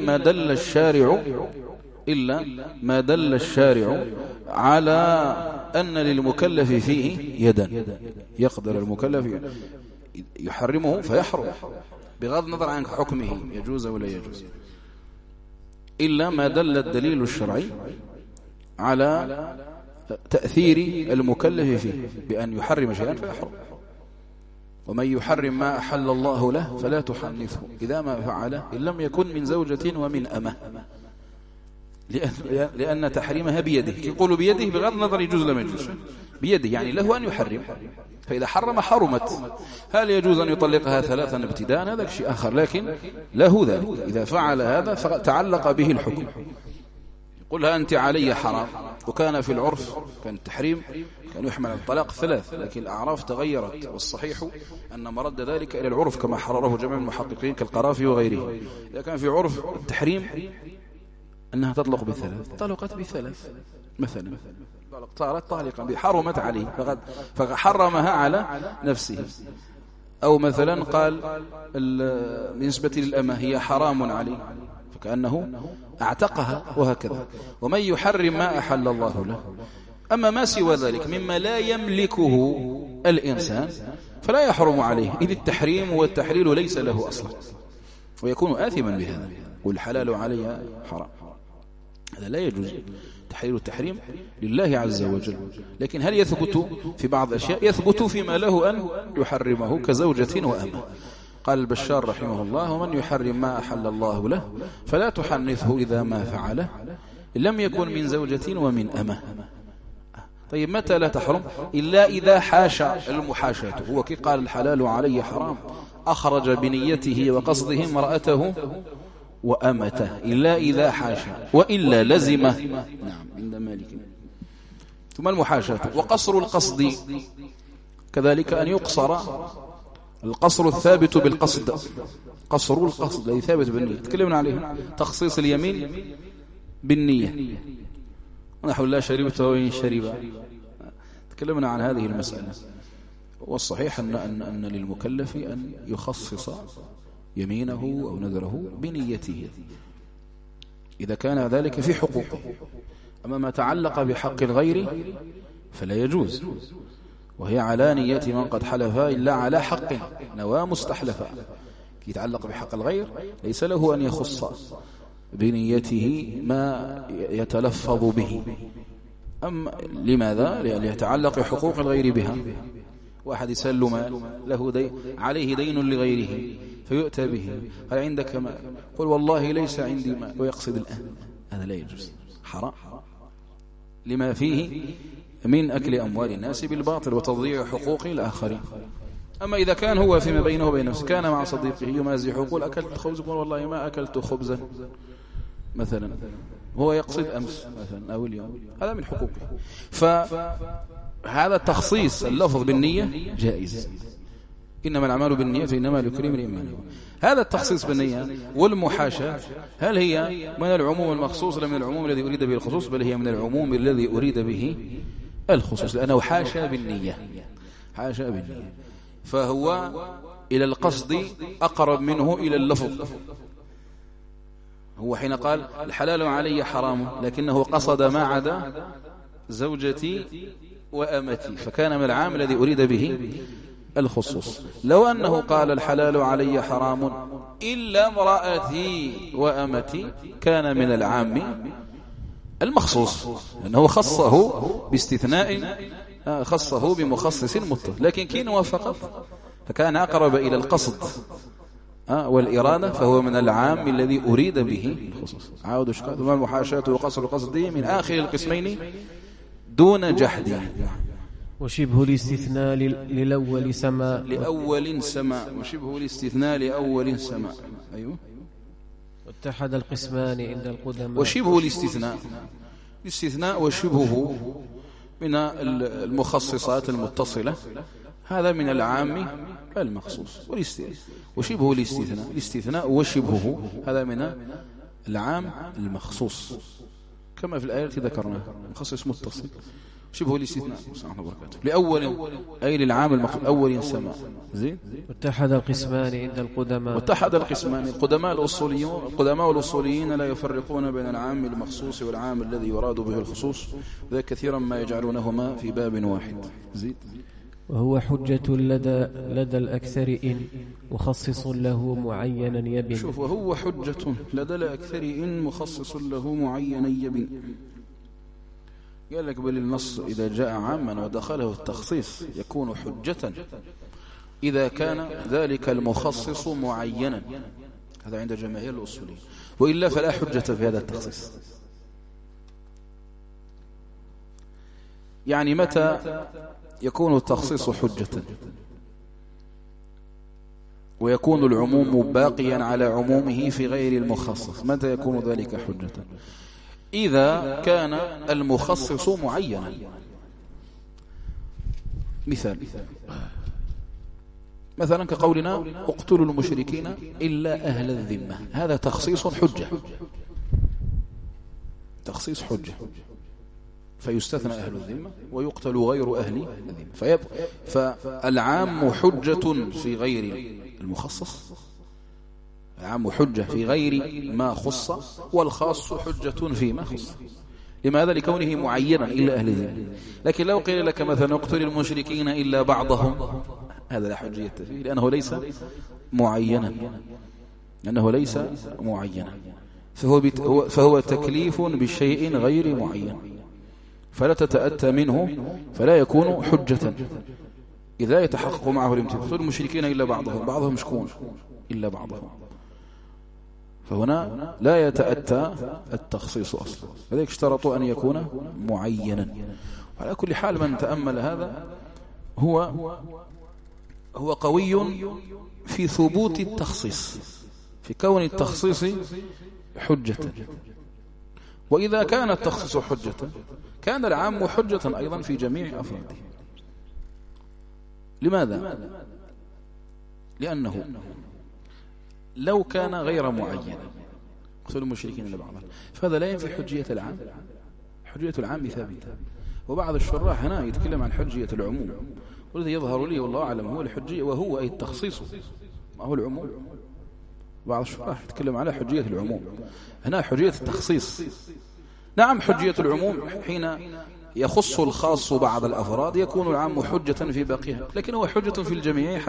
ما دل الشارع على أن للمكلف فيه يدا، يقدر المكلف يحرمه فيحرم بغض النظر عن حكمه يجوز ولا يجوز، إلا ما دل الدليل الشرعي على تأثير المكلف فيه بأن يحرم شيئا فيحرم. ومن يحرم ما أحل الله له فلا تحنثه إذا ما فعله إن لم يكن من زوجة ومن أمه، لأن تحريمها بيده. يقول بيده بغض النظر يجوز لم يجوز، بيده يعني له أن يحرم، فإذا حرم حرمت. هل يجوز أن يطلقها ثلاثا ابتداء؟ هذا شيء آخر، لكن له ذلك إذا فعل هذا فتعلق به الحكم. قلها أنت علي حرام، وكان في العرف كان التحريم كان يحمل الطلاق ثلاث، لكن الأعراف تغيرت، والصحيح أن مرد ذلك إلى العرف كما حرره جميع المحققين كالقرافي وغيره. إذا كان في عرف التحريم أنها تطلق بالثلاث، طلقت بالثلاث مثلا، صارت طالقا حرمت عليه فحرمها على نفسه. أو مثلا قال بالنسبة للأمة هي حرام عليه فكأنه اعتقها، وهكذا. ومن يحرم ما أحل الله له. أما ما سوى ذلك مما لا يملكه الإنسان فلا يحرم عليه، إذ التحريم والتحليل ليس له أصلا، ويكون آثما بهذا. والحلال عليها حرام، هذا لا يجوز. تحليل التحريم لله عز وجل، لكن هل يثبت في بعض الأشياء؟ يثبت فيما له أن يحرمه كزوجة وأمه. قال البشار رحمه الله: ومن يحرم ما أحل الله له فلا تحنثه إذا ما فعله لم يكن من زوجة ومن أمه. طيب متى لا تحرم؟ إلا إذا حاشا المحاشاة. هو كي قال الحلال علي حرام، أخرج بنيته وقصده امرأته وأمته، إلا إذا حاشا، وإلا لزمه. نعم عند مالك. ثم المحاشاة وقصر القصد كذلك أن يقصر القصر الثابت بالقصد، قصر القصد الذي ثابت بالنية، تكلمنا عليه. تخصيص اليمين بالنية، نحو لا شربت وإن شرب، تكلمنا عن هذه المسألة. والصحيح أن للمكلف أن يخصص يمينه أو نذره بنيته إذا كان ذلك في حقوقه. أما ما تعلق بحق الغير فلا يجوز، وهي على نية من قد حلف إلا على حق نوى مستحلفا. يتعلق بحق الغير ليس له أن يخص بنيته ما يتلفظ به. أم لماذا؟ لأن يتعلق حقوق الغير بها. واحد يسأل مال له عليه دين لغيره فيؤتى به، هل عندك مال؟ قل والله ليس عندي مال، ويقصد الآن، هذا لا يجوز، حرام. لما فيه من أكل أموال الناس بالباطل وتضييع حقوق الآخرين. أما إذا كان هو فيما بينه وبين نفسه كان مع صديقه يمازح يقول أكلت خبز، يقول والله ما أكلت خبزا مثلا، هو يقصد أمس مثلا أو اليوم، هذا من حقوقه. فهذا تخصيص اللفظ بالنية جائز، إنما الأعمال بالنية إنما لكل امرئ ما نوى. هذا التخصيص بالنية والمحاشاة هل هي من العموم المخصوص لا من العموم الذي أريد به الخصوص؟ بل هي من العموم الذي أريد به الخصوص، لأنه حاشا بالنية، حاشا بالنية، فهو إلى القصد أقرب منه إلى اللفظ. هو حين قال الحلال علي حرام لكنه قصد ما عدا زوجتي وأمتي، فكان من العام الذي أريد به الخصوص. لو أنه قال الحلال علي حرام إلا امرأتي وأمتي كان من العام المخصوص، لأنه خصه باستثناء، خصه بمخصص متصل، لكن كين وفقط فكان أقرب إلى القصد والإرادة، فهو من العام الذي أريد به الخصوص. عاود شكاة وما المحاشاة وقصر قصدي من آخر القسمين دون جحد. وشبه الاستثناء للأول سماء، لأول سماء، وشبه الاستثناء لأول سماء. أيوه. واتحد القسمان عند القدماء. وشبه الاستثناء، الاستثناء وشبهه من المخصصات المتصلة، هذا من العام المخصوص. وشبه الاستثناء، الاستثناء وشبهه هذا من العام المخصوص، كما في الآية التي ذكرناها مخصص متصل. شبه الاستثناء لأول أي للعام المخصوص أول سماء. زين. واتحد القسمان عند القدماء. واتحد القسمان، القدماء الأصوليين لا يفرقون بين العام المخصوص والعام الذي يراد به الخصوص، ذلك كثيرا ما يجعلونهما في باب واحد. زين. وهو حجة لدى الأكثر إن مخصص له معينا يبن. شوف، وهو حجة لدى الأكثر إن مخصص له معينا يبن. قال لك بل النص إذا جاء عاما ودخله التخصيص يكون حجة إذا كان ذلك المخصص معينا، هذا عند جماهير الأصوليين، وإلا فلا حجة في هذا التخصيص. يعني متى يكون التخصيص حجة ويكون العموم باقيا على عمومه في غير المخصص؟ متى يكون ذلك حجة؟ إذا كان المخصص معينا. مثلا كقولنا اقتلوا المشركين إلا أهل الذمة، هذا تخصيص حجة، تخصيص حجة، فيستثنى أهل الذمة ويقتل غير أهل الذمة، فالعام حجة في غير المخصص، العام حجة في غير ما خص، والخاص حجة فيما خص. لماذا؟ لكونه معينا إلا أهل الذمة. لكن لو قيل لك مثلا اقتل المشركين إلا بعضهم، هذا لا حجية فيه، لأنه ليس معينا، فهو تكليف بشيء غير معين، فلا تتأتى منه، فلا يكون حجة إذا يتحقق معه الامتثال. اقتل المشركين إلا بعضهم مشكون إلا بعضهم، فهنا لا يتأتى التخصيص أصلا، لذلك اشترطوا أن يكون معينا. وعلى كل حال من تأمل هذا هو قوي في ثبوت التخصيص، في كون التخصيص حجة. وإذا كان التخصيص حجة كان العام حجة أيضا في جميع أفراده. لماذا؟ لأنه لو كان غير معين اقتلوا المشركين إلا بعضهم، فهذا لا ينفي حجية العام. حجية العام ثابتة. وبعض الشراح هنا يتكلم عن حجية العموم، والذي يظهر لي والله أعلم هو الحجية، وهو أي التخصيص، ما هو العموم. بعض الشراح يتكلم على حجية العموم، هنا حجية التخصيص. نعم، حجية العموم حين يخص الخاص بعض الأفراد يكون العام حجة في باقيها، لكن هو حجة في الجميع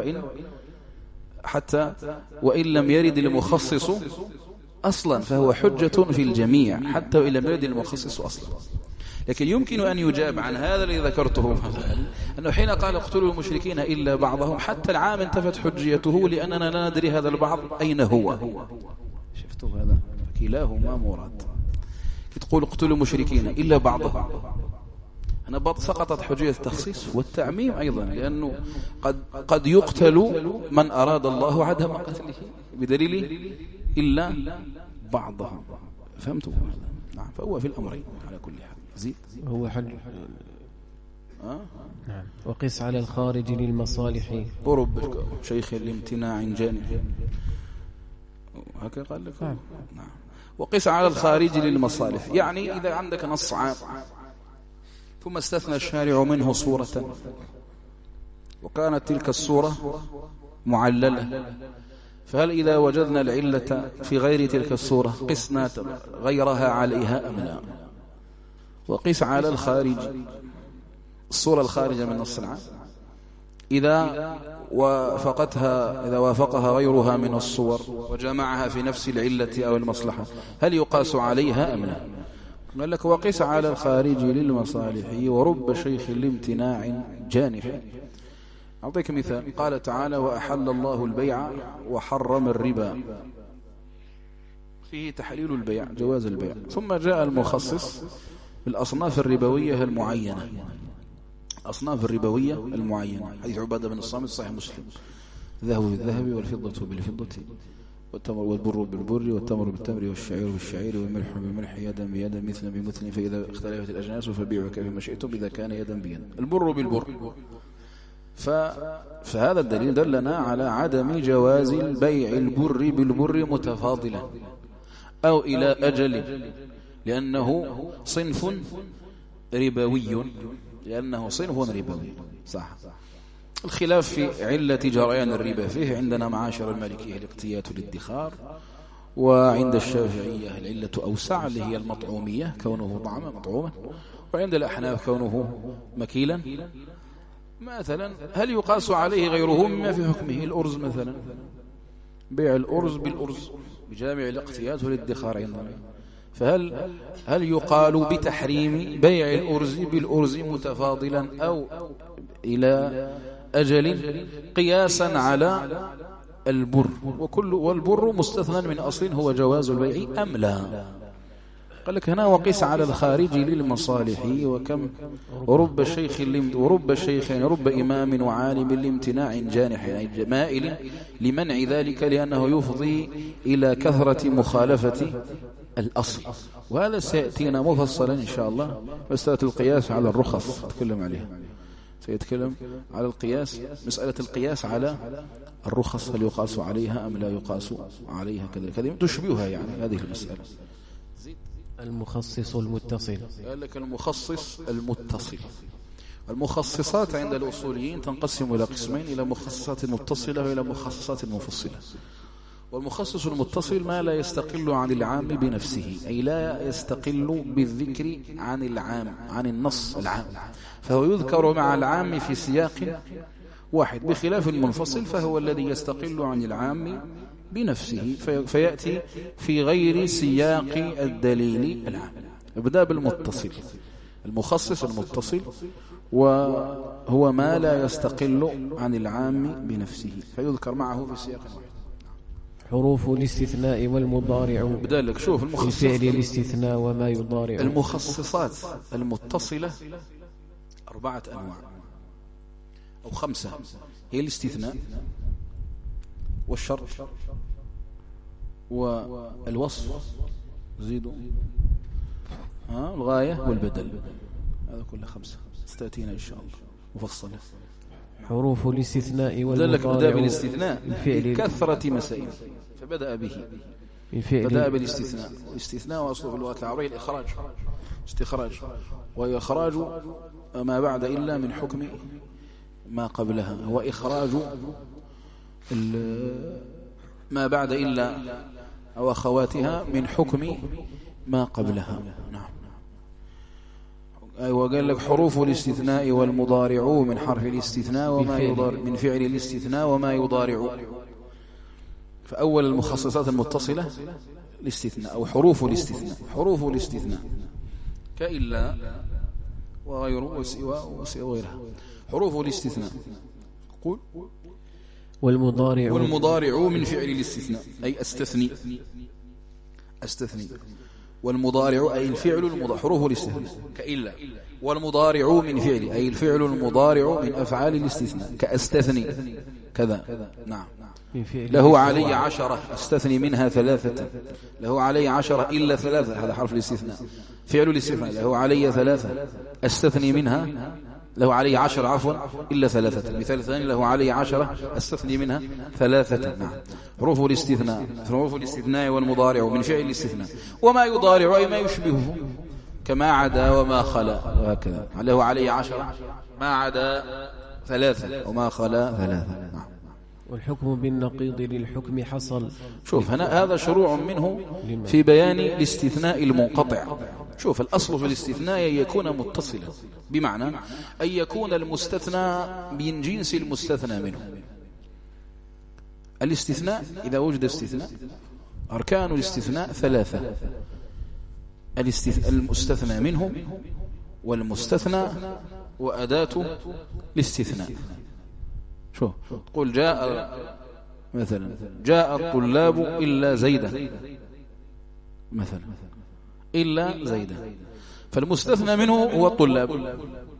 حتى وإن لم يرد المخصص أصلا، فهو حجة في الجميع حتى وإن لم يرد المخصص أصلا. لكن يمكن أن يجاب عن هذا الذي ذكرته، أنه حين قال اقتلوا المشركين إلا بعضهم، حتى العام انتفت حجيته، لأننا لا ندري هذا البعض أين هو. شفتوا هذا؟ كلاهما مراد. تقول اقتلوا المشركين إلا بعضهم، أنا سقطت حجية التخصيص والتعميم أيضا، لأنه قد يقتل من أراد الله عدم قتله بدليل إلا بعضهم. فهمتوا؟ نعم. فهو في الأمرين على كل حال. زيد. هو حل. نعم. وقس على الخارج للمصالح. ورب شيخ الامتناع جانب، هكذا قال لك. نعم. وقس على الخارج للمصالح، يعني إذا عندك نص عام ثم استثنى الشارع منه صورة وكانت تلك الصورة معللة، فهل إذا وجدنا العلة في غير تلك الصورة قسنا غيرها عليها أم لا؟ وقس على الخارج، الصورة الخارجة من نص العام إذا وافقها غيرها من الصور وجمعها في نفس العلة أو المصلحة، هل يقاس عليها أم لا؟ قال لك وقس على الخارج للمصالح ورب شيخ لامتناع جانح. أعطيك مثال، قال تعالى وأحل الله البيع وحرم الربا، فيه تحليل البيع، جواز البيع. ثم جاء المخصص بالأصناف الربوية المعينة، أصناف الربوية المعينة، حديث عبادة بن الصامت صحيح مسلم، الذهب بالذهب والفضة بالفضة والتمر والبر بالبر والتمر بالتمر والشعير بالشعير والملح بالملح يدا بيد مثلا بمثل، فإذا اختلفت الأجناس فبيعوا كيفما شئتم إذا كان يدا بيد. البر بالبر، فهذا الدليل دلنا على عدم جواز البيع البر بالبر متفاضلا أو إلى أجل، لأنه صنف ربوي، صح. الخلاف في علة جريان الربا فيه عندنا معاشر المالكية الاقتيات للادخار، وعند الشافعية العلة أوسع اللي هي المطعومية كونه مطعوما، وعند الأحناف كونه مكيلا. مثلا هل يقاس عليه غيره مما في حكمه؟ الأرز مثلا، بيع الأرز بالأرز بجامع الاقتيات والادخار عندنا، فهل يقال بتحريم بيع الأرز بالأرز متفاضلا أو إلى أجل قياسا على البر، والبر مستثنى من أصل هو جواز البيع أم لا؟ قال لك هنا وقس على الخارج للمصالح وكم ورب شيخ يعني رب إمام وعالم لامتناع جانح، يعني مائل لمنع ذلك لأنه يفضي إلى كثرة مخالفة الأصل. وهذا سيأتينا مفصلا إن شاء الله، مسألة القياس على الرخص نتكلم عليها، سيتكلم على القياس، مسألة القياس على الرخص، هل يقاس عليها أم لا يقاس عليها، كذا تشبهها يعني هذه المسألة. المخصص المتصل، قال لك المخصص المتصل. المخصصات عند الأصوليين تنقسم إلى قسمين، إلى مخصصات متصلة وإلى مخصصات منفصلة. والمخصص المتصل ما لا يستقل عن العام بنفسه، أي لا يستقل بالذكر عن العام، عن النص العام، فهو يذكر مع العام في سياق واحد، بخلاف المنفصل فهو الذي يستقل عن العام بنفسه فيأتي في غير سياق الدليل العام. ابدأ بالمتصل. المخصص المتصل وهو ما لا يستقل عن العام بنفسه فيذكر معه في سياق واحد. حروف الاستثناء والمضارع، بدأ لك شوف المخصص الفعل الاستثناء وما يضارع. المخصصات المتصلة 4 أنواع أو 5، هي الاستثناء والشرط والوصف، زيدوا الغاية والبدل، هذا كله 5 ستأتينا إن شاء الله مفصلة. حروف الاستثناء والمضارع، بدأ بالاستثناء كثرة مسائل فبدأ به، بدأ بالاستثناء. الاستثناء وأصله في اللغة العربية الإخراج، استخراج، وإخراج ما بعد إلا من حكم ما قبلها، هو إخراج ما بعد إلا أو أخواتها من حكم ما قبلها. نعم. وقال لك حروف الاستثناء والمضارع من حرف الاستثناء وما يضارع، من فعل الاستثناء وما يضارع. فأول المخصصات المتصلة الاستثناء أو حروف الاستثناء. حروف الاستثناء كإلا وغيره وغيرها. حروف الاستثناء قول والمضارع من فعل الاستثناء، أي أستثني. والمضارع أي الفعل حروف الاستثناء كإلا، والمضارع من فعل أي الفعل المضارع من أفعال الاستثناء كأستثني كذا. نعم. له علي 10 استثني منها 3، له علي 10 إلا 3، هذا حرف الاستثناء فعل الاستثناء. له علي 3 استثني منها، له علي 10 عفوا إلا 3. مثال ثاني له علي 10 استثني منها 3. نعم. حروف الاستثناء والمضارع من فعل الاستثناء. وما يضارع أي ما يشبهه كما عدا وما خلا وهكذا. له علي 10 ما عدا 3 وما خلا 3. نعم. والحكم بالنقيض للحكم حصل. شوف هذا شروع منه في بيان الاستثناء المنقطع. شوف الأصل في الاستثناء أن يكون متصلا، بمعنى أن يكون المستثنى من جنس المستثنى منه. الاستثناء إذا وجد استثناء أركان الاستثناء 3: المستثنى منه والمستثنى وأداة الاستثناء. شو تقول مثلا جاء الطلاب إلا زيدا مثلا، إلا زيدا، فالمستثنى منه هو الطلاب،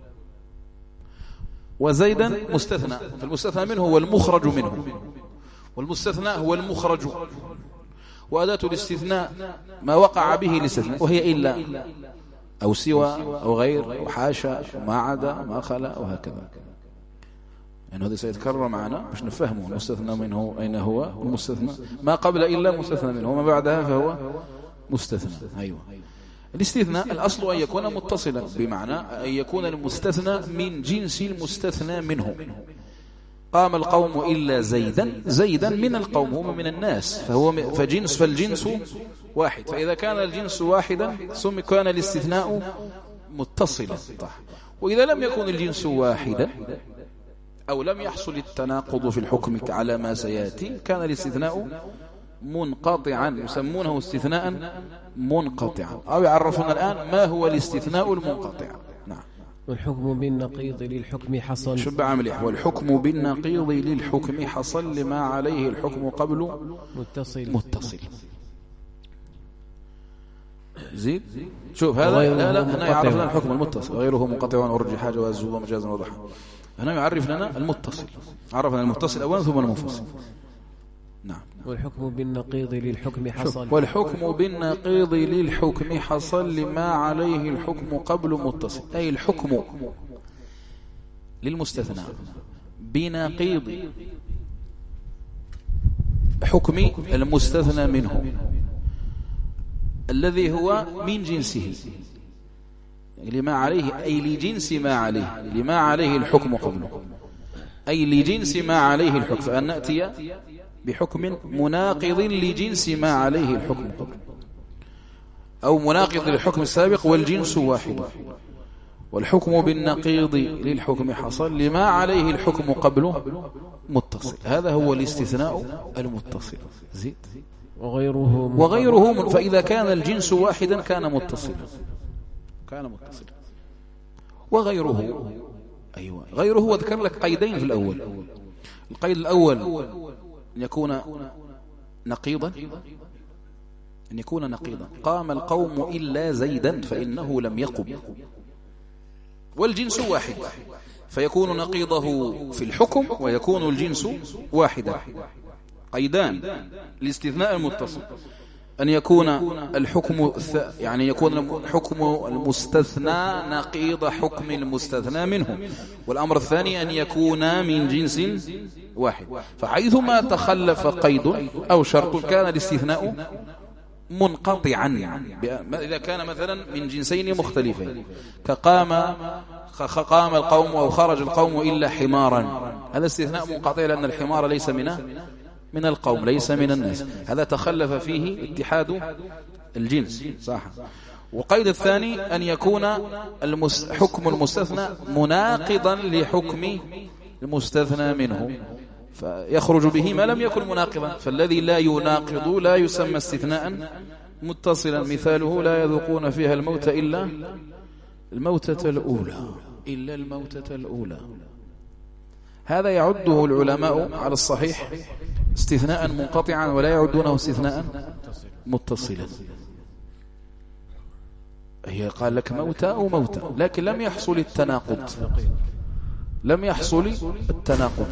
وزيدا مستثنى، فالمستثنى منه هو المخرج منه، والمستثنى هو المخرج، وأداة الاستثناء ما وقع به الاستثناء وهي إلا أو سوى أو غير أو حاشا ما عدا ما خلا وهكذا. يعني هذا سيتكرر معنا مش نفهمه. المستثنى منه أين هو؟ المستثنى ما قبل إلا مستثنى منه، وما بعدها فهو مستثنى. أيوة. الاستثناء الأصل أن يكون متصلا، بمعنى أن يكون المستثنى من جنس المستثنى منه. قام القوم إلا زيدا من القوم، هم من الناس، فالجنس واحد. فإذا كان الجنس واحدا كان الاستثناء متصلا. وإذا لم يكن الجنس واحدا أو لم يحصل التناقض في الحكم على ما سيأتي كان الاستثناء منقطعا، يسمونه استثناء منقطعا، أو يعرفون الآن ما هو الاستثناء المنقطع. نعم. والحكم بالنقيض للحكم حصل. شو بعمل؟ والحكم بالنقيض للحكم حصل لما عليه الحكم قبل متصل. زيد. شوف هذا لا هنا يعرف لنا الحكم المتصل، وغيره منقطع ورجح جوازه ومجازا وضحا. هنا يعرف لنا المتصل، عرفنا المتصل أولا ثم المنفصل. نعم. والحكم بالنقيض للحكم حصل. والحكم بالنقيض للحكم حصل لما عليه الحكم قبل متصل، أي الحكم للمستثنى بنقيض حكم المستثنى منه الذي هو من جنسه، لما عليه أي لجنس ما عليه، لما عليه الحكم قبله، أي لجنس ما عليه الحكم، فأن نأتي بحكم مناقض لجنس ما عليه الحكم قبله، أو مناقض للحكم السابق والجنس واحد. والحكم بالنقيض للحكم حصل لما عليه الحكم قبله متصل. هذا هو الاستثناء المتصل. زيد. وغيره فإذا كان الجنس واحدا كان متصلا، وغيره أيوة غيره وذكر لك قيدين في الأول. القيد الأول أن يكون نقيضا، قام القوم إلا زيدا فإنه لم يقم، والجنس واحد فيكون نقيضه في الحكم ويكون الجنس واحدا. قيدان الاستثناء المتصل: أن يكون الحكم يعني يكون حكم المستثنى نقيض حكم المستثنى منه، والأمر الثاني أن يكون من جنس واحد. فحيثما تخلف قيد أو شرط كان الاستثناء منقطعا. إذا كان مثلا من جنسين مختلفين كقام القوم أو خرج القوم إلا حمارا، هذا استثناء منقطع لأن الحمار ليس من القوم، ليس من الناس، هذا تخلف فيه اتحاد الجنس صح. وقيد الثاني أن يكون حكم المستثنى مناقضا لحكم المستثنى منه فيخرج به ما لم يكن مناقضا، فالذي لا يناقض لا يسمى استثناء متصلا. مثاله: لا يذوقون فيها الموت إلا الموتة الأولى. هذا يعده العلماء على الصحيح استثناء منقطعا ولا يعدونه استثناء متصلا. هي قال لك موتى أو موتى، لكن لم يحصل التناقض، لم يحصل التناقض،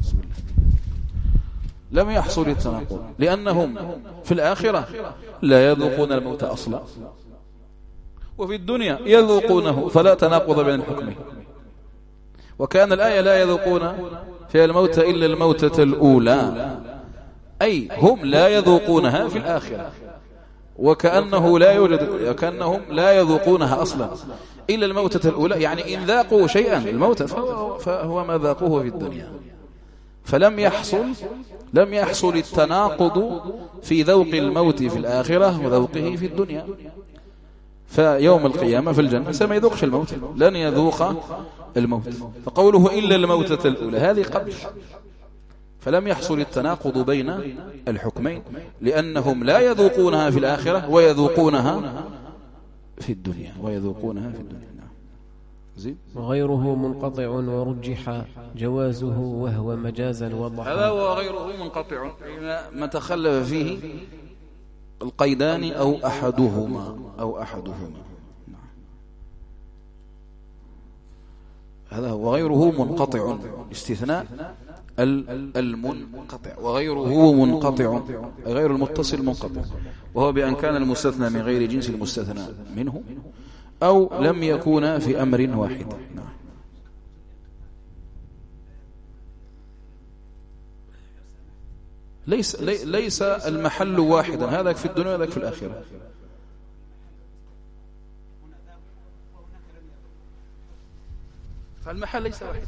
لم يحصل التناقض، لأنهم في الآخرة لا يذوقون الموت أصلا، وفي الدنيا يذوقونه، فلا تناقض بين الحكمين. وكان الآية لا يذوقون في الموت إلا الموتة الأولى، أي هم لا يذوقونها في الآخرة، وكأنه لا يوجد، وكأنهم لا يذوقونها أصلا إلا الموتة الأولى، يعني إن ذاقوا شيئا الموت فهو ما ذاقوه في الدنيا. فلم يحصل التناقض في ذوق الموت في الآخرة وذوقه في الدنيا. فيوم القيامة في الجنة سما يذوقش الموت، لن يذوق الموت. فقوله إلا الموتة الأولى هذه قبل، فلم يحصل التناقض بين الحكمين، لأنهم لا يذوقونها في الآخرة ويذوقونها في الدنيا، زين. وغيره منقطع ورجح جوازه وهو مجازا وضحا. هذا وغيره منقطع ما تخلف فيه القيدان أو أحدهما هذا هو. وغيره منقطع، استثناء المنقطع، وغيره منقطع غير المتصل منقطع، وهو بأن كان المستثنى من غير جنس المستثنى منه أو لم يكون في أمر واحد. ليس المحل واحدا، هذا في الدنيا وذاك في الآخرة. فالمحل ليس واحدا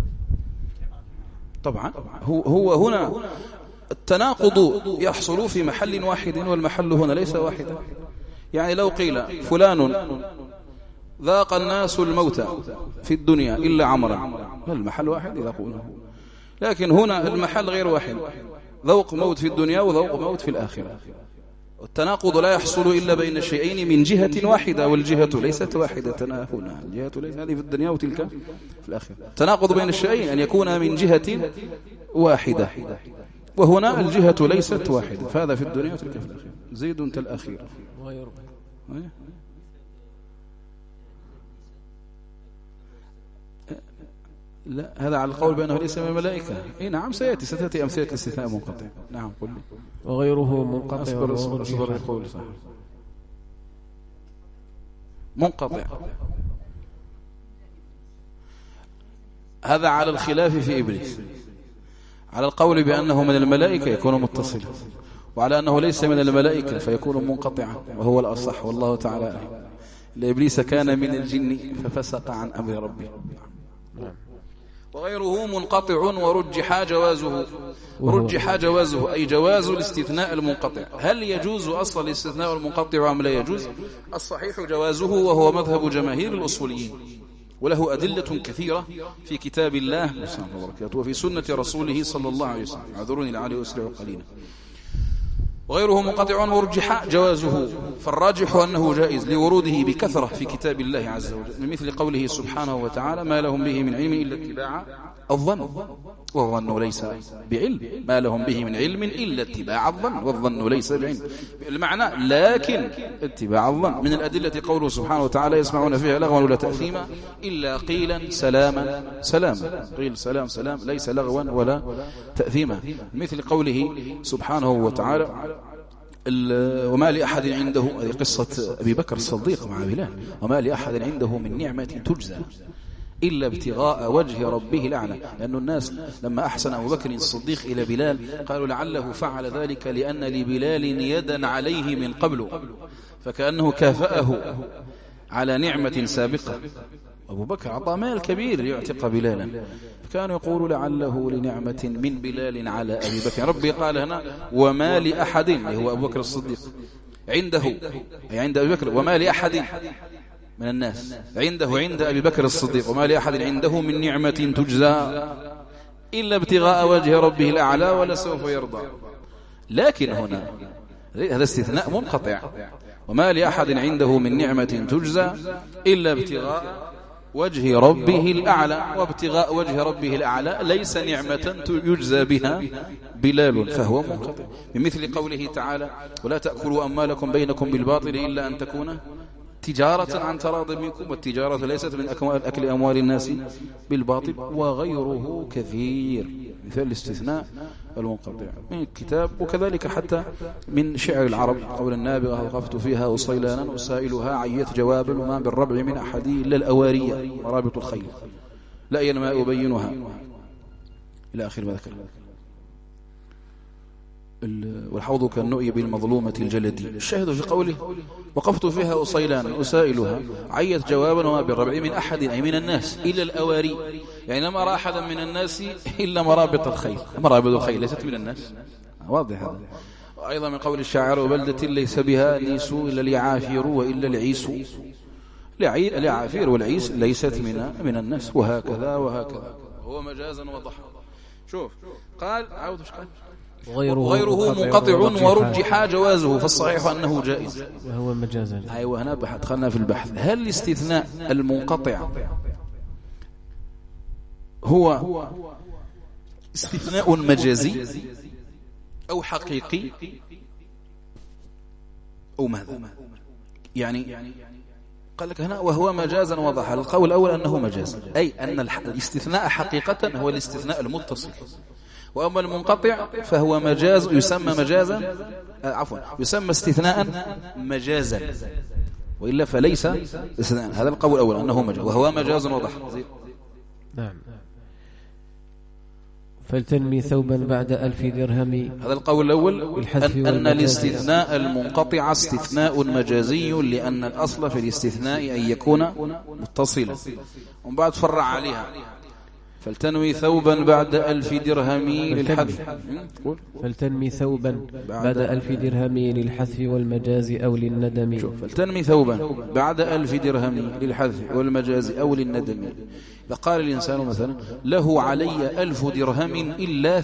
طبعا. هو هنا التناقض يحصل في محل واحد، والمحل هنا ليس واحدا. يعني لو قيل فلان ذاق الناس الموت في الدنيا إلا عمرا، المحل واحد يذاقونه، لكن هنا المحل غير واحد، ذوق موت في الدنيا وذوق موت في الآخرة. التناقض لا يحصل إلا بين الشيئين من جهة واحدة، والجهة ليست واحدة هنا، الجهة ليست هذه في الدنيا وتلك في الآخرة. التناقض بين الشيئين أن يكون من جهة واحدة، وهنا الجهة ليست واحدة، فهذا في الدنيا وتلك في الآخرة. زيد أنت الأخير. لا، هذا على القول بأنه ليس من الملائكة. نعم ستأتي أمثلة الاستثناء منقطع. نعم قل لي. وغيره منقطع. أصبر يقول صح. منقطع هذا على الخلاف في إبليس، على القول بأنه من الملائكة يكون متصلا، وعلى أنه ليس من الملائكة فيكون منقطعا، وهو الأصح والله تعالى. لإبليس كان من الجن ففسق عن أمر ربه. وغيره منقطع ورجح جوازه أي جواز الاستثناء المنقطع. هل يجوز أصل الاستثناء المنقطع أم لا يجوز؟ الصحيح جوازه، وهو مذهب جماهير الأصوليين، وله أدلة كثيرة في كتاب الله وفي سنة رسوله صلى الله عليه وسلم. اعذروني لعلي أسرع قليلا. وغيره منقطع ورجح جوازه، فالراجح أنه جائز لوروده بكثرة في كتاب الله عز وجل، من مثل قوله سبحانه وتعالى: ما لهم به من علم إلا اتباع الظن، والظن ليس بعلم. ما لهم به من علم إلا اتباع الظن، والظن ليس بعلم. المعنى لكن اتباع الظن. من الأدلة قوله سبحانه وتعالى: يسمعون فيها لغوا ولا تأثيما إلا قيلا سلاما سلاما. قيل سلام سلام ليس لغوا ولا تأثيما. مثل قوله سبحانه وتعالى: وما لأحد عنده، هذه قصة أبي بكر الصديق مع بلال: وما لأحد عنده من نعمة تجزى إلا ابتغاء وجه ربه الأعلى. لأن الناس لما أحسن أبو بكر الصديق إلى بلال قالوا لعله فعل ذلك لأن لبلال يدا عليه من قبل، فكأنه كافأه على نعمة سابقة. أبو بكر أعطى مال كبير يعتق بلالا، كانوا يقولوا لعله لنعمة من بلال على أبي بكر. ربي قال هنا: وما لأحد، هو أبو بكر الصديق عنده، أي عند أبي بكر، وما لأحد من الناس عنده عند أبي بكر الصديق، وما لأحد عنده من نعمة تجزى إلا ابتغاء وجه ربه الأعلى ولسوف يرضى. لكن هنا هذا استثناء منقطع: وما لأحد عنده من نعمة تجزى إلا ابتغاء وجه ربه الأعلى. وابتغاء وجه ربه الأعلى ليس نعمة يجزى بها بلال، فهو منقطع. بمثل قوله تعالى: ولا تأكلوا أموالكم بينكم بالباطل إلا أن تكون تجارة عن تراض منكم، والتجارة ليست من أكل أموال الناس بالباطل، وغيره كثير. مثال الاستثناء المنقطع من الكتاب، وكذلك حتى من شعر العرب، قول النابغة وقفت فيها أصيلانا أسائلها عيت جوابا وما بالربع من أحد إلا الأوارية مرابط الخيل لا ينما أبينها إلى آخر ما ذكر. والحوض كالنؤي بالمظلومة الجلدي. الشاهد في قوله وقفت فيها أصيلانا أسائلها عيت جوابا وما بالربع من أحد أي من الناس إلا الأواري، يعني لم أرى أحدا من الناس إلا مرابط الخيل. مرابط الخيل ليست من الناس، واضح هذا. وأيضا من قول الشاعر وبلدة ليس بها نيس إلا اليعافير وإلا العيس، اليعافير والعيس ليست من الناس، وهكذا وهكذا. هو مجازا وضحى. شوف قال عاود ايش قال غيره منقطع ورجح جوازه، فالصحيح أنه جائز وهو مجازا. أيوة هنا دخلنا في البحث. هل الاستثناء المنقطع هو استثناء مجازي أو حقيقي أو ماذا؟ يعني قال لك هنا وهو مجازا وضح. القول الأول أنه مجاز، أي أن الاستثناء حقيقة هو الاستثناء المتصل، وأما المنقطع فهو مجاز يسمى مجازا يسمى استثناء مجازا، وإلا فليس استثناء. هذا القول الأول أنه مجاز وهو مجاز وضح. نعم. فلتنمي ثوبا بعد 1000 درهم. هذا القول الأول أن الاستثناء المنقطع استثناء مجازي، لأن الأصل في الاستثناء أن يكون متصلا، ومن بعد فرع عليها. فلتنمي ثوبا بعد 1000 درهم للحذف. فلتنمي ثوبا بعد 1000 درهم للحذف والمجاز أو للندم. فلتنمي ثوبا بعد 1000 درهم للحذف والمجاز أو للندم. إذا قال الإنسان مثلا له علي 1000 درهم إلا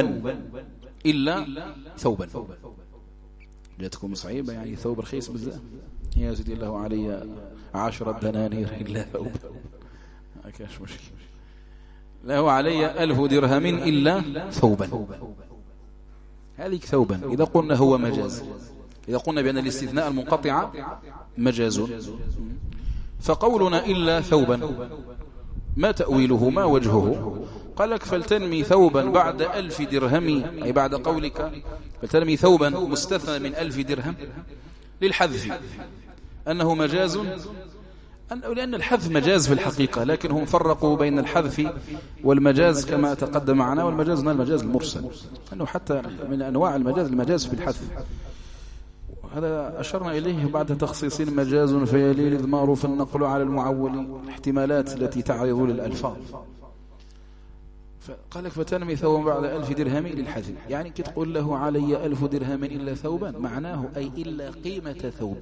ثوبا جاتكم صعيبة، يعني ثوب رخيص بزاف، يا سيدي له علي 10 دنانير إلا ثوب، هكاش مشكلة. له علي 1000 درهم إلا ثوبا، هذه ثوبا. إذا قلنا هو مجاز، إذا قلنا بأن الاستثناء المنقطع مجاز، فقولنا إلا ثوبا ما تأويله ما وجهه؟ قال لك فلتنمي ثوبا بعد 1000 درهم، أي بعد قولك فلتنمي ثوبا مستثنى من 1000 درهم للحذف، أنه مجاز، لأن الحذف مجاز في الحقيقة، لكن هم فرقوا بين الحذف والمجاز كما تقدم معنا. والمجاز هنا المجاز المرسل، أنه حتى من أنواع المجاز في الحذف، هذا أشرنا إليه بعد تخصيص مجاز فيلي الإضمار فالنقل على المعول، الاحتمالات التي تعرض للألفاظ. فقال لك فتنمي ثوبا بعد 1000 درهم للحذف، يعني كتقول له علي 1000 درهم إلا ثوبا، معناه أي إلا قيمة ثوب،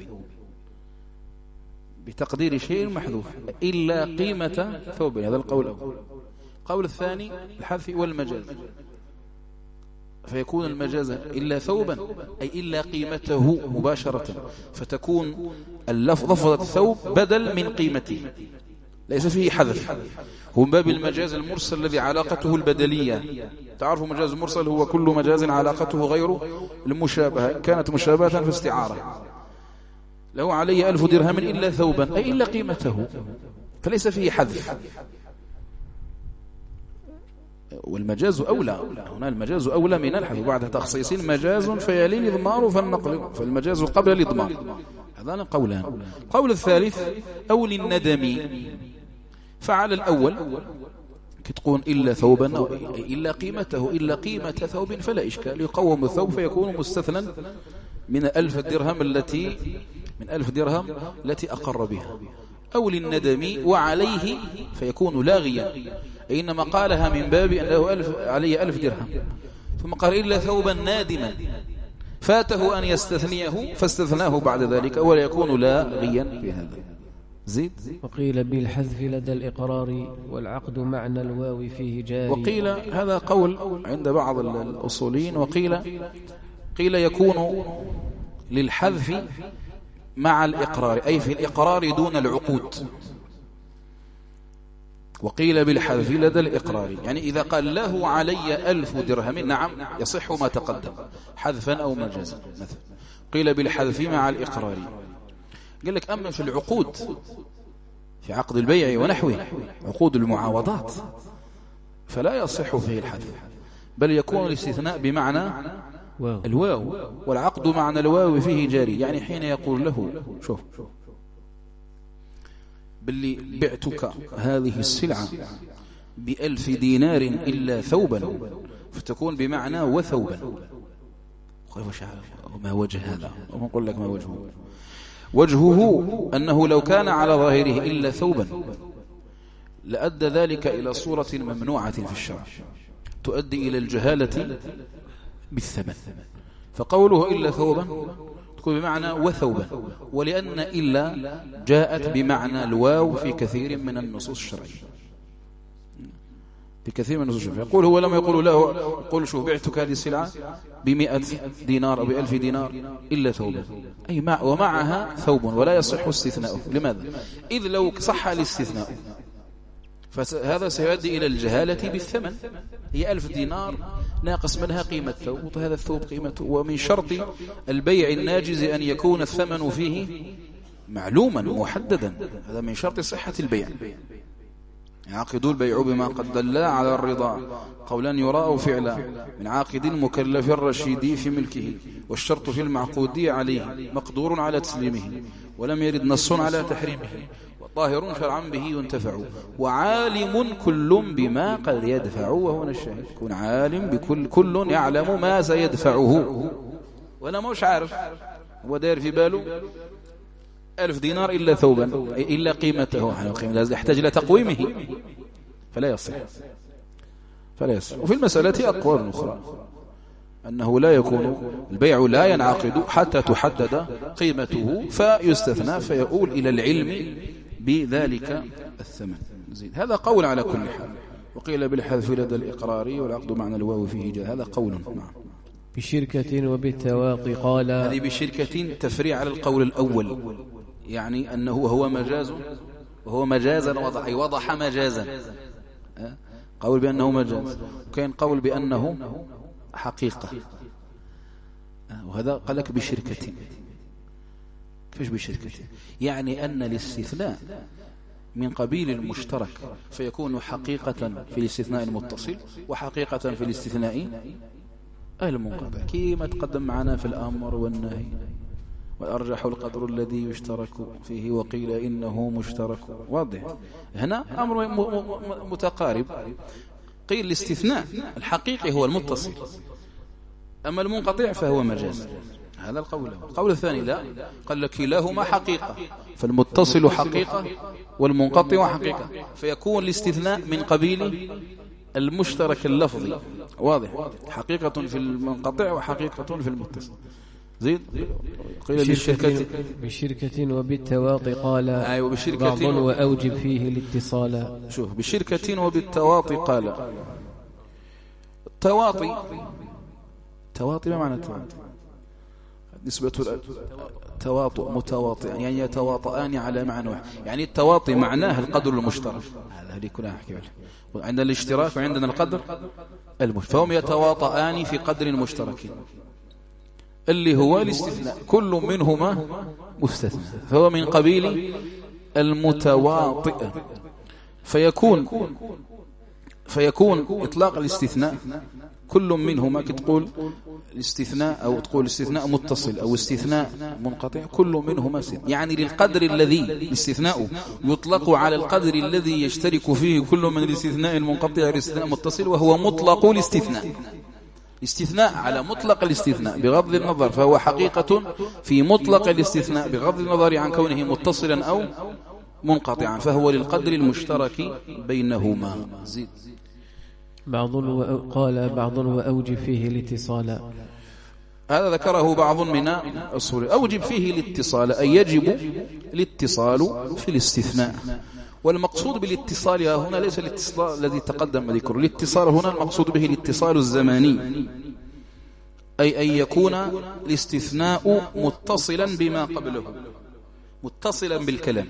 بتقدير شيء محذوف، إلا قيمة ثوب. هذا القول الأول. القول الثاني الحذف والمجاز، فيكون المجاز إلا ثوبا أي إلا قيمته مباشرة، فتكون لفظة الثوب بدل من قيمته، ليس فيه حذف. هو من باب المجاز المرسل الذي علاقته البدلية. تعرفوا مجاز المرسل هو كل مجاز علاقته غير المشابهة، كانت مشابهة في استعارة. له علي 1000 درهم إلا ثوبا أي إلا قيمته، فليس فيه حذف. والمجاز أولى، هنا المجاز أولى من الحذف. بعد تخصيص مجاز فيلي الإضمار فالنقل، فالمجاز قبل الإضمار. هذان قولان. القول الثالث أو للندم، فعلى الأول كتقول إلا ثوبا أو إلا قيمته، إلا قيمة ثوب فلا إشكال، يقوم الثوب فيكون مستثنى من 1000 درهم التي أقر بها. أو للندم وعليه فيكون لاغيا، إنما قالها من باب أنه عليه 1000 درهم، ثم قال إلا ثوبا نادما فاته أن يستثنيه فاستثناه بعد ذلك، ولا يكون لاغيا بهذا. زيد. وقيل بالحذف لدى الإقرار والعقد معنى الواو فيه جاري. وقيل هذا قول عند بعض الأصولين، قيل يكون للحذف مع الإقرار، أي في الإقرار دون العقود. وقيل بالحذف لدى الإقرار، يعني إذا قال له علي 1000 درهم نعم يصح ما تقدم حذفا أو مجازا مثلا. قيل بالحذف مع الإقرار، قال لك أما في العقود، في عقد البيع ونحوه، عقود المعاوضات، فلا يصح فيه الحذف، بل يكون الاستثناء بمعنى الواو، والعقد معنى الواو فيه جاري. يعني حين يقول له شوف باللي بعتك هذه السلعة ب1000 دينار إلا ثوبا، فتكون بمعنى وثوبا. ما وجه هذا؟ ونقول لك ما وجهه. وجهه أنه لو كان على ظاهره إلا ثوبا لأدى ذلك إلى صورة ممنوعة في الشرع تؤدي إلى الجهالة بالثمن، فقوله إلا ثوبا تكون بمعنى وثوبا، ولأن إلا جاءت بمعنى الواو في كثير من النصوص الشرعية، في كثير من النصوص الشرعية. يقول هو لما يقول له يقول شوف بعتك هذه السلعة ب100 دينار أو ب1000 دينار إلا ثوبا، أي ومعها ثوب، ولا يصح استثناؤه. لماذا؟ إذ لو صح الاستثناء فهذا سيؤدي إلى الجهالة بالثمن. هي 1000 دينار ناقص منها قيمة ثوب، وهذا الثوب قيمته. ومن شرط البيع الناجز أن يكون الثمن فيه معلوما محددا، هذا من شرط صحة البيع. يعقد البيع بما قد دل على الرضا قولا يراء فعلا من عاقد مكلف رشيد في ملكه، والشرط في المعقود عليه مقدور على تسليمه، ولم يرد نص على تحريمه، طاهر شرعا به ينتفع، وعالم كل بما قد يدفع. وهو الشاهد يكون عالم بكل، كل يعلم ما سيدفعه، وانا مش عارف، هو داير في باله 1000 دينار إلا ثوبا إلا قيمته، يحتاج إلى تقويمه، فلا يصح. وفي المسألة أقوال أخرى أنه لا يكون البيع لا ينعقد حتى تحدد قيمته فيستثنى، فيؤول إلى العلم بذلك الثمن. هذا قول على كل حال. وقيل بالحذف لدى الإقراري، والعقد معنى الواو فيه جاء، هذا قول. بشركة وبالتواطي قال. هذه بشركة تفريع على القول الأول، يعني أنه هو مجاز، وهو مجازا وضح مجازا، قول بأنه مجاز، وكان قول بأنه حقيقة، وهذا قال لك بشركة. كيف بشركة؟ يعني أن الاستثناء من قبيل المشترك، فيكون حقيقة في الاستثناء المتصل، وحقيقة في الاستثناء المنقطع، كما تقدم معنا في الأمر والنهي. وأرجح القدر الذي يشترك فيه، وقيل إنه مشترك. واضح. هنا أمر متقارب. قيل الاستثناء الحقيقي هو المتصل، أما المنقطع فهو مجاز. هذا القول. القول الثاني لا، قال لك كلاهما حقيقة، فالمتصل حقيقة والمنقطع حقيقة، فيكون الاستثناء من قبيل المشترك اللفظي. واضح. حقيقة في المنقطع وحقيقة في المتصل. زيد. قيل بشركة وبالتواطي قال. بعض وأوجب فيه الاتصال. شوف بشركة وبالتواطي قال. التواطي ما معنى التواطي؟ نسبة التواطؤ متواطئ، يعني يتواطئان على معنى واحد. يعني التواطي معناه القدر المشترك، هذه كلها أحكي عليه. عندنا الاشتراك وعندنا القدر المشترك، فهم يتواطئان في قدر مشترك اللي هو الاستثناء، كل منهما مستثنى، فهو من قبيل المتواطئ. فيكون إطلاق الاستثناء كل منهما، كتقول الاستثناء أو تقول استثناء متصل أو استثناء منقطع، كل منهما استثناء، يعني للقدر الذي الاستثناء يطلق على القدر الذي يشترك فيه كل من الاستثناء المنقطع والاستثناء المتصل، وهو مطلق الاستثناء. استثناء على مطلق الاستثناء بغض النظر، فهو حقيقة في مطلق الاستثناء بغض النظر عن كونه متصلا أو منقطعا، فهو للقدر المشترك بينهما. زيد. قال بعض وأوجب فيه الاتصال. هذا ذكره بعض من الأصول. أوجب فيه الاتصال أي يجب الاتصال في الاستثناء. والمقصود بالاتصال هنا ليس الاتصال الذي تقدم ذكره، الاتصال هنا المقصود به الاتصال الزماني، أي أن يكون الاستثناء متصلا بما قبله، متصلا بالكلام،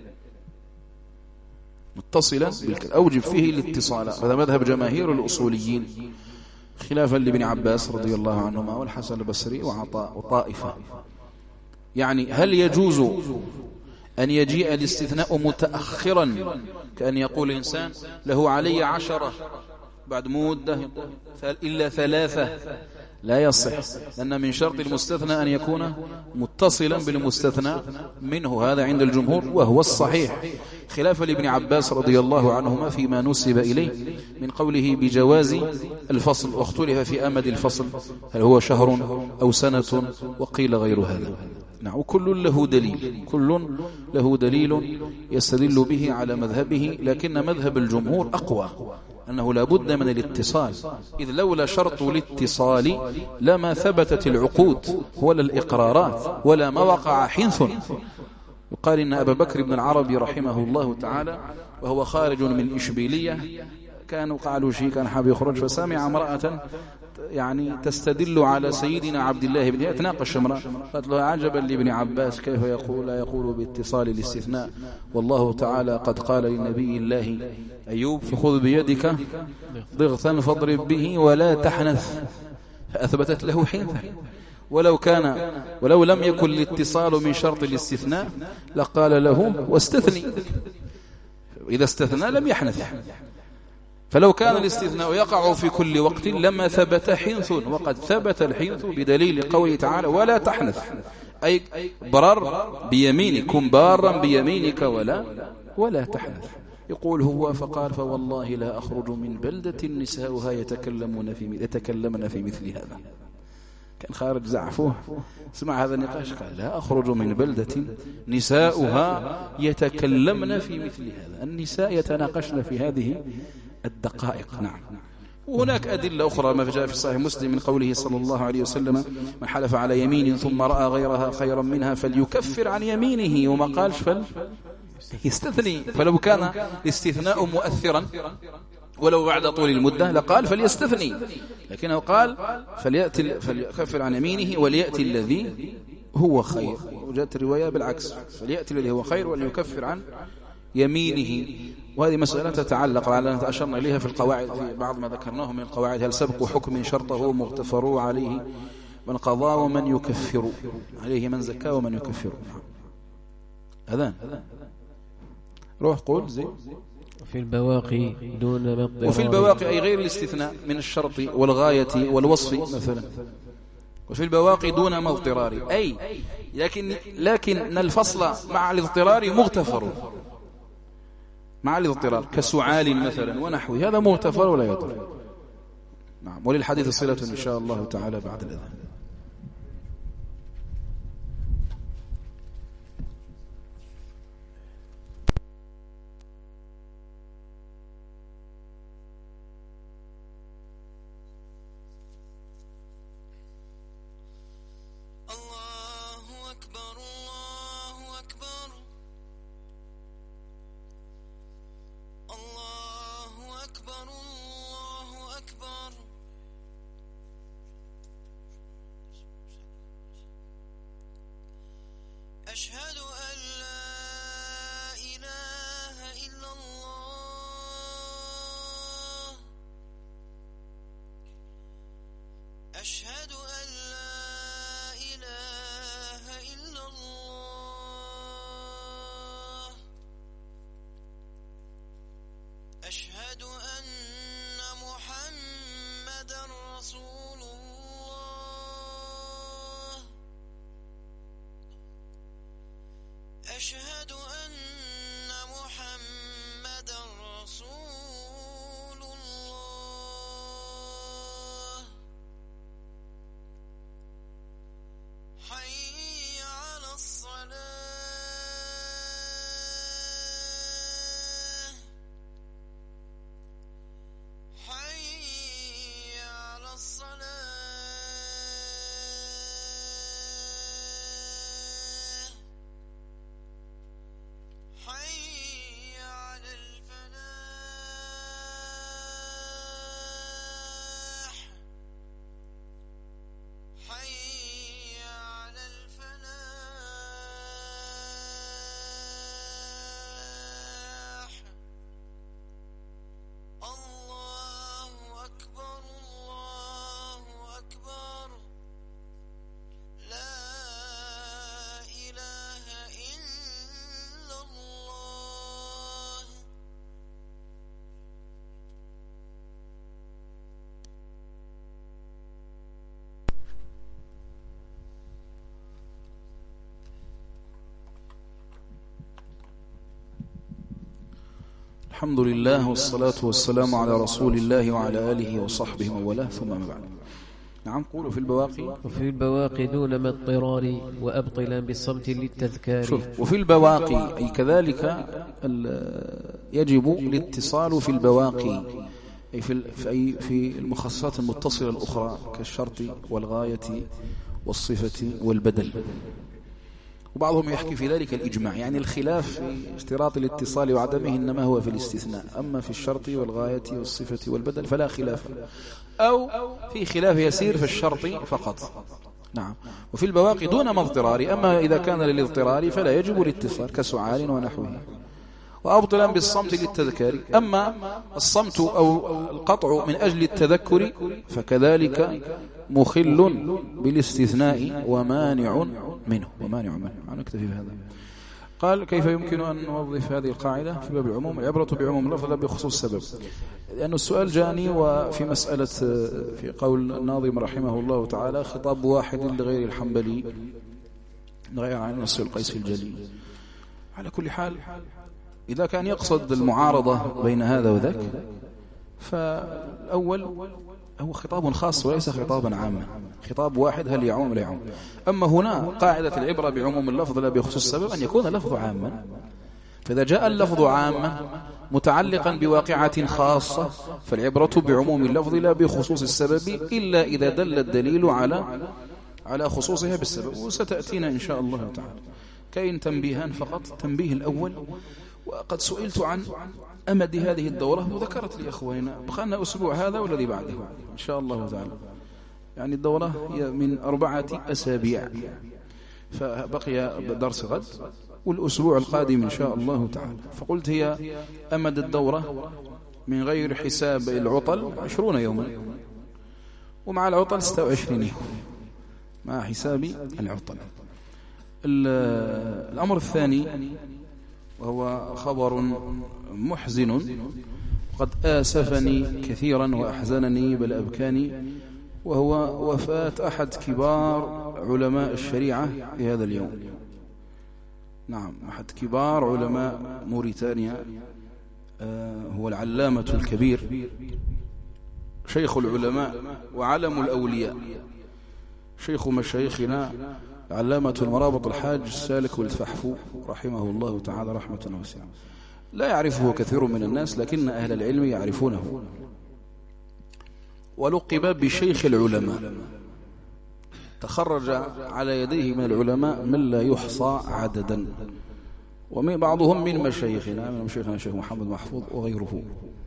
متصلا بالكلام. أوجب فيه الاتصال. هذا مذهب جماهير الأصوليين، خلافا لابن عباس رضي الله عنهما والحسن البصري وعطاء وطائفة. يعني هل يجوز أن يجيء الاستثناء متأخرا كأن يقول الإنسان له علي 10 بعد مدة إلا 3؟ لا يصح، لأن من شرط المستثنى أن يكون متصلا بالمستثنى منه، هذا عند الجمهور وهو الصحيح، خلافا لابن عباس رضي الله عنهما فيما نسب إليه من قوله بجواز الفصل، واختلف في أمد الفصل هل هو شهر أو سنة، وقيل غير هذا. نعم، وكل له دليل، كل له دليل يستدل به على مذهبه، لكن مذهب الجمهور أقوى، أنه لا بد من الاتصال، إذ لولا شرط الاتصال لما ثبتت العقود ولا الإقرارات ولا ما وقع حنث. يقال إن أبا بكر بن العربي رحمه الله تعالى وهو خارج من إشبيلية كانوا قالوا شيء، كان حاب يخرج فسمع امرأة يعني تستدل على سيدنا عبد الله بن يتناقش امرأة، قالت له عجبا لابن عباس كيف يقول باتصال الاستثناء، والله تعالى قد قال لنبي الله أيوب فخذ بيدك ضغثا فاضرب به ولا تحنث، فأثبتت له حنثا. ولو لم يكن الاتصال من شرط الاستثناء لقال له واستثني، إذا استثنى لم يحنث. فلو كان الاستثناء يقع في كل وقت لما ثبت حنث، وقد ثبت الحنث بدليل قوله تعالى ولا تحنث، أي برر بيمينك، كن بارا بيمينك ولا تحنث. يقول هو فقال فوالله لا أخرج من بلدة نساؤها يتكلمن في مثل هذا. كان خارج زعفوه، اسمع هذا النقاش، قال لا أخرج من بلدة نساؤها يتكلمن في مثل هذا. النساء يتناقشن في هذه الدقائق. نعم. وهناك أدلة أخرى ما جاء في صحيح مسلم من قوله صلى الله عليه وسلم من حلف على يمين ثم رأى غيرها خيرا منها فليكفر عن يمينه، وما قالش يستثني. فلو كان الاستثناء مؤثرا ولو بعد طول المدة لقال فليستثني، لكنه قال فليكفر عن يمينه وليأتي الذي هو خير، وجاءت الرواية بالعكس فليأتي الذي هو خير وليكفر عن يمينه. وهذه مسألة تتعلق على أن أشرنا إليها في القواعد، في بعض ما ذكرناه من القواعد، هل سبق حكم شرطه مغتفر عليه من قضى ومن يكفر عليه من زكى ومن يكفر. أذان روح قول زي في البواقي دون مضطرار، وفي البواقي أي غير الاستثناء من الشرط والغاية والوصف مثلا، وفي البواقي دون مضطرار، أي لكن الفصل مع الاضطرار مغتفر، مع الاضطرار كسعال مثلا ونحوه، هذا مغتفر ولا يضر. نعم. وللحديث صلة إن شاء الله تعالى بعد الأذان. أشهد أن لا إله إلا الله، أشهد أن لا إله إلا الله، أشهد أن محمدا رسول الله، أشهد أن محمدا رسول الله، حي على الصلاة، حي على الصلاة. الحمد لله والصلاة والسلام على رسول الله وعلى آله وصحبه وموالاه ثم ما بعد. نعم. قولوا في البواقي. وفي البواقي دون ما اضطرار وأبطلا بالصمت للتذكار. شوف، وفي البواقي أي كذلك يجب الاتصال في البواقي أي في المخصصات المتصلة الأخرى كالشرط والغاية والصفة والبدل. وبعضهم يحكي في ذلك الإجماع، يعني الخلاف في اشتراط الاتصال وعدمه إنما هو في الاستثناء، أما في الشرط والغاية والصفة والبدل فلا خلاف، أو في خلاف يسير في الشرط فقط. نعم. وفي البواقي دون ما اضطرار، أما إذا كان للاضطرار فلا يجب الاتصال كسعال ونحوه. وأبطلا بالصمت للتذكار، أما الصمت أو القطع من أجل التذكر فكذلك مخل بالاستثناء ومانع منه. نكتفي بهذا. قال: كيف يمكن أن نوظف هذه القاعدة في باب العموم؟ العبرة بعموم اللفظ لا بخصوص السبب. لأن السؤال جاني وفي مسألة في قول الناظم رحمه الله تعالى: خطاب واحد لغير الحنبلي غير عن نص القيس الجلي. على كل حال إذا كان يقصد المعارضة بين هذا وذاك فالأول هو خطاب خاص وليس خطابا عاما، خطاب واحد هل يعوم لا يعوم. أما هنا قاعدة العبرة بعموم اللفظ لا بخصوص السبب أن يكون اللفظ عاما، فإذا جاء اللفظ عاما متعلقا بواقعة خاصة فالعبرة بعموم اللفظ لا بخصوص السبب إلا إذا دل الدليل على خصوصها بالسبب، وستأتينا إن شاء الله تعالى. كاين تنبيهان فقط. تنبيه الأول: وقد سئلت عن أمد هذه الدورة وذكرت لي أخواننا بقى أسبوع هذا والذي بعده إن شاء الله تعالى، يعني الدورة هي من 4 أسابيع، فبقي درس غد والأسبوع القادم إن شاء الله تعالى. فقلت هي أمد الدورة من غير حساب العطل 20 يوما، ومع العطل 26 يوم مع حساب العطل. الأمر الثاني وهو خبر محزن قد آسفني كثيرا وأحزنني بل أبكاني، وهو وفاة أحد كبار علماء الشريعة في هذا اليوم. نعم، أحد كبار علماء موريتانيا، هو العلامة الكبير شيخ العلماء وعلم الأولياء، شيخ مشايخنا علامة المرابط الحاج السالك والفحفو رحمه الله تعالى رحمة واسعة. لا يعرفه كثير من الناس لكن أهل العلم يعرفونه، ولقب بشيخ العلماء. تخرج على يديه من العلماء من لا يحصى عددا، وبعضهم من مشايخنا، من مشايخنا الشيخ محمد محفوظ وغيره،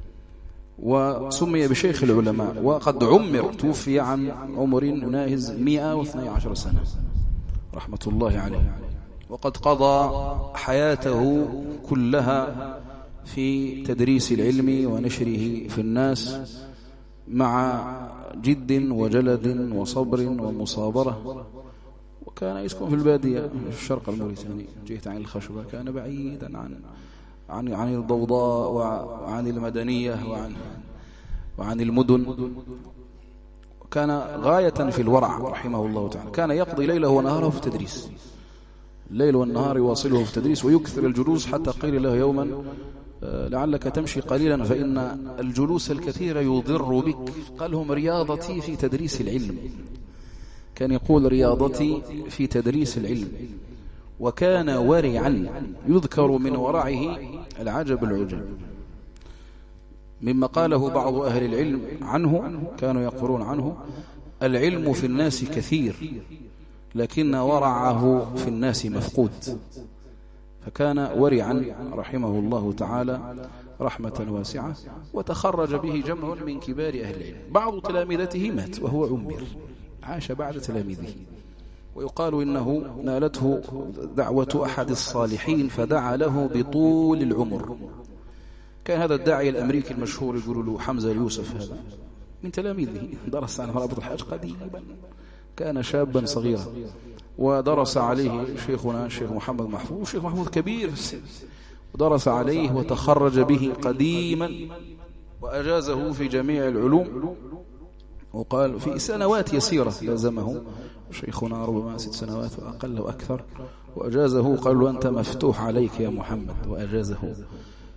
وسمي بشيخ العلماء. وقد عمر، توفي عن عمر يناهز 112 سنة رحمة الله عليه، وقد قضى حياته كلها في تدريس العلم ونشره في الناس مع جد وجلد وصبر ومصابرة. وكان يسكن في البادية في الشرق الموريتاني جهة عن الخشبة، كان بعيدا عن الضوضاء وعن المدنية وعن المدن، كان غاية في الورع رحمه الله تعالى. كان يقضي ليله ونهاره في التدريس، الليل والنهار يواصله في التدريس، ويكثر الجلوس حتى قيل له يوما: لعلك تمشي قليلا فإن الجلوس الكثير يضر بك. قال لهم: رياضتي في تدريس العلم. كان يقول: رياضتي في تدريس العلم. وكان ورعا، يذكر من ورعه العجب العجب، مما قاله بعض أهل العلم عنه، كانوا يقولون عنه: العلم في الناس كثير لكن ورعه في الناس مفقود. فكان ورعا رحمه الله تعالى رحمة واسعة، وتخرج به جمع من كبار أهل العلم. بعض تلامذته مات وهو عمر، عاش بعد تلاميذه، ويقال إنه نالته دعوة أحد الصالحين فدعا له بطول العمر. كان هذا الداعية الأمريكي المشهور يقول له حمزة اليوسف، هذا من تلاميذه، درس عن مرابط الحاج قديما، كان شابا صغيرا، ودرس عليه شيخنا الشيخ محمد محفوظ، الشيخ محفوظ كبير في السن، ودرس عليه وتخرج به قديما وأجازه في جميع العلوم. وقال في سنوات يسيرة لازمه شيخنا ربما 6 سنوات وأقل وأكثر، وأجازه. قال له: أنت مفتوح عليك يا محمد، وأجازه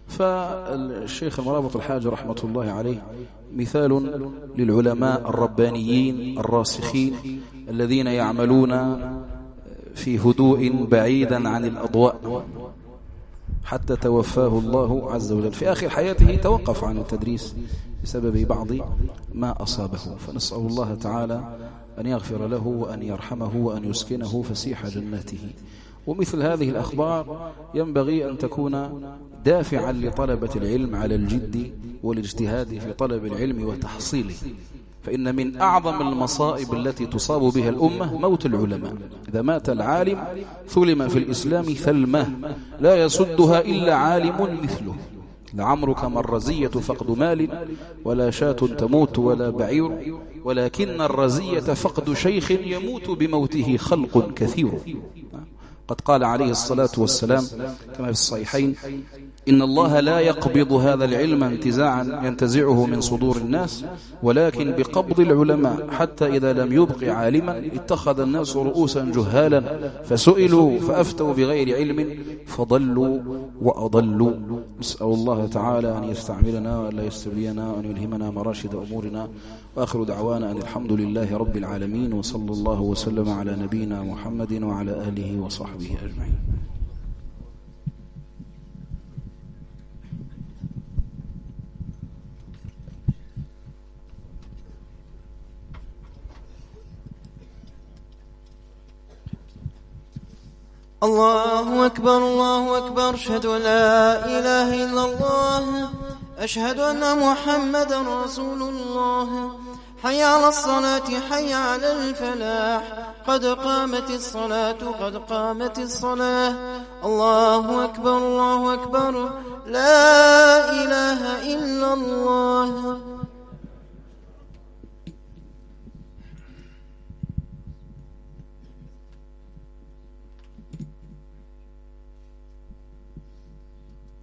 فالشيخ المرابط الحاج رحمة الله عليه مثال للعلماء الربانيين الراسخين الذين يعملون في هدوء بعيدا عن الأضواء حتى توفاه الله عز وجل. في آخر حياته توقف عن التدريس بسبب بعض ما أصابه، فنسأل الله تعالى أن يغفر له وأن يرحمه وأن يسكنه فسيح جناته. ومثل هذه الأخبار ينبغي أن تكون دافعا لطلبة العلم على الجد والاجتهاد في طلب العلم وتحصيله، فإن من أعظم المصائب التي تصاب بها الأمة موت العلماء. إذا مات العالم ثلم في الإسلام ثلمة لا يسدها إلا عالم مثله. لعمرك ما الرزية فقد مال ولا شاة تموت ولا بعير، ولكن الرزية فقد شيخ يموت بموته خلق كثير. قد قال عليه الصلاة والسلام كما في الصحيحين: إن الله لا يقبض هذا العلم انتزاعا ينتزعه من صدور الناس، ولكن بقبض العلماء، حتى إذا لم يبق عالما اتخذ الناس رؤوسا جهالا فسئلوا فأفتوا بغير علم فضلوا وأضلوا. نسأل الله تعالى أن يستعملنا وأن لا يستبلينا وأن يلهمنا مراشد أمورنا. وآخر دعوانا أن الحمد لله رب العالمين، وصلى الله وسلم على نبينا محمد وعلى آله وصحبه أجمعين. الله أكبر الله أكبر، أشهد أن لا إله إلا الله، أشهد أن محمدا رسول الله. حي على الصلاة حي على الفلاح، قد قامت الصلاة قد قامت الصلاة. الله أكبر الله أكبر، لا إله إلا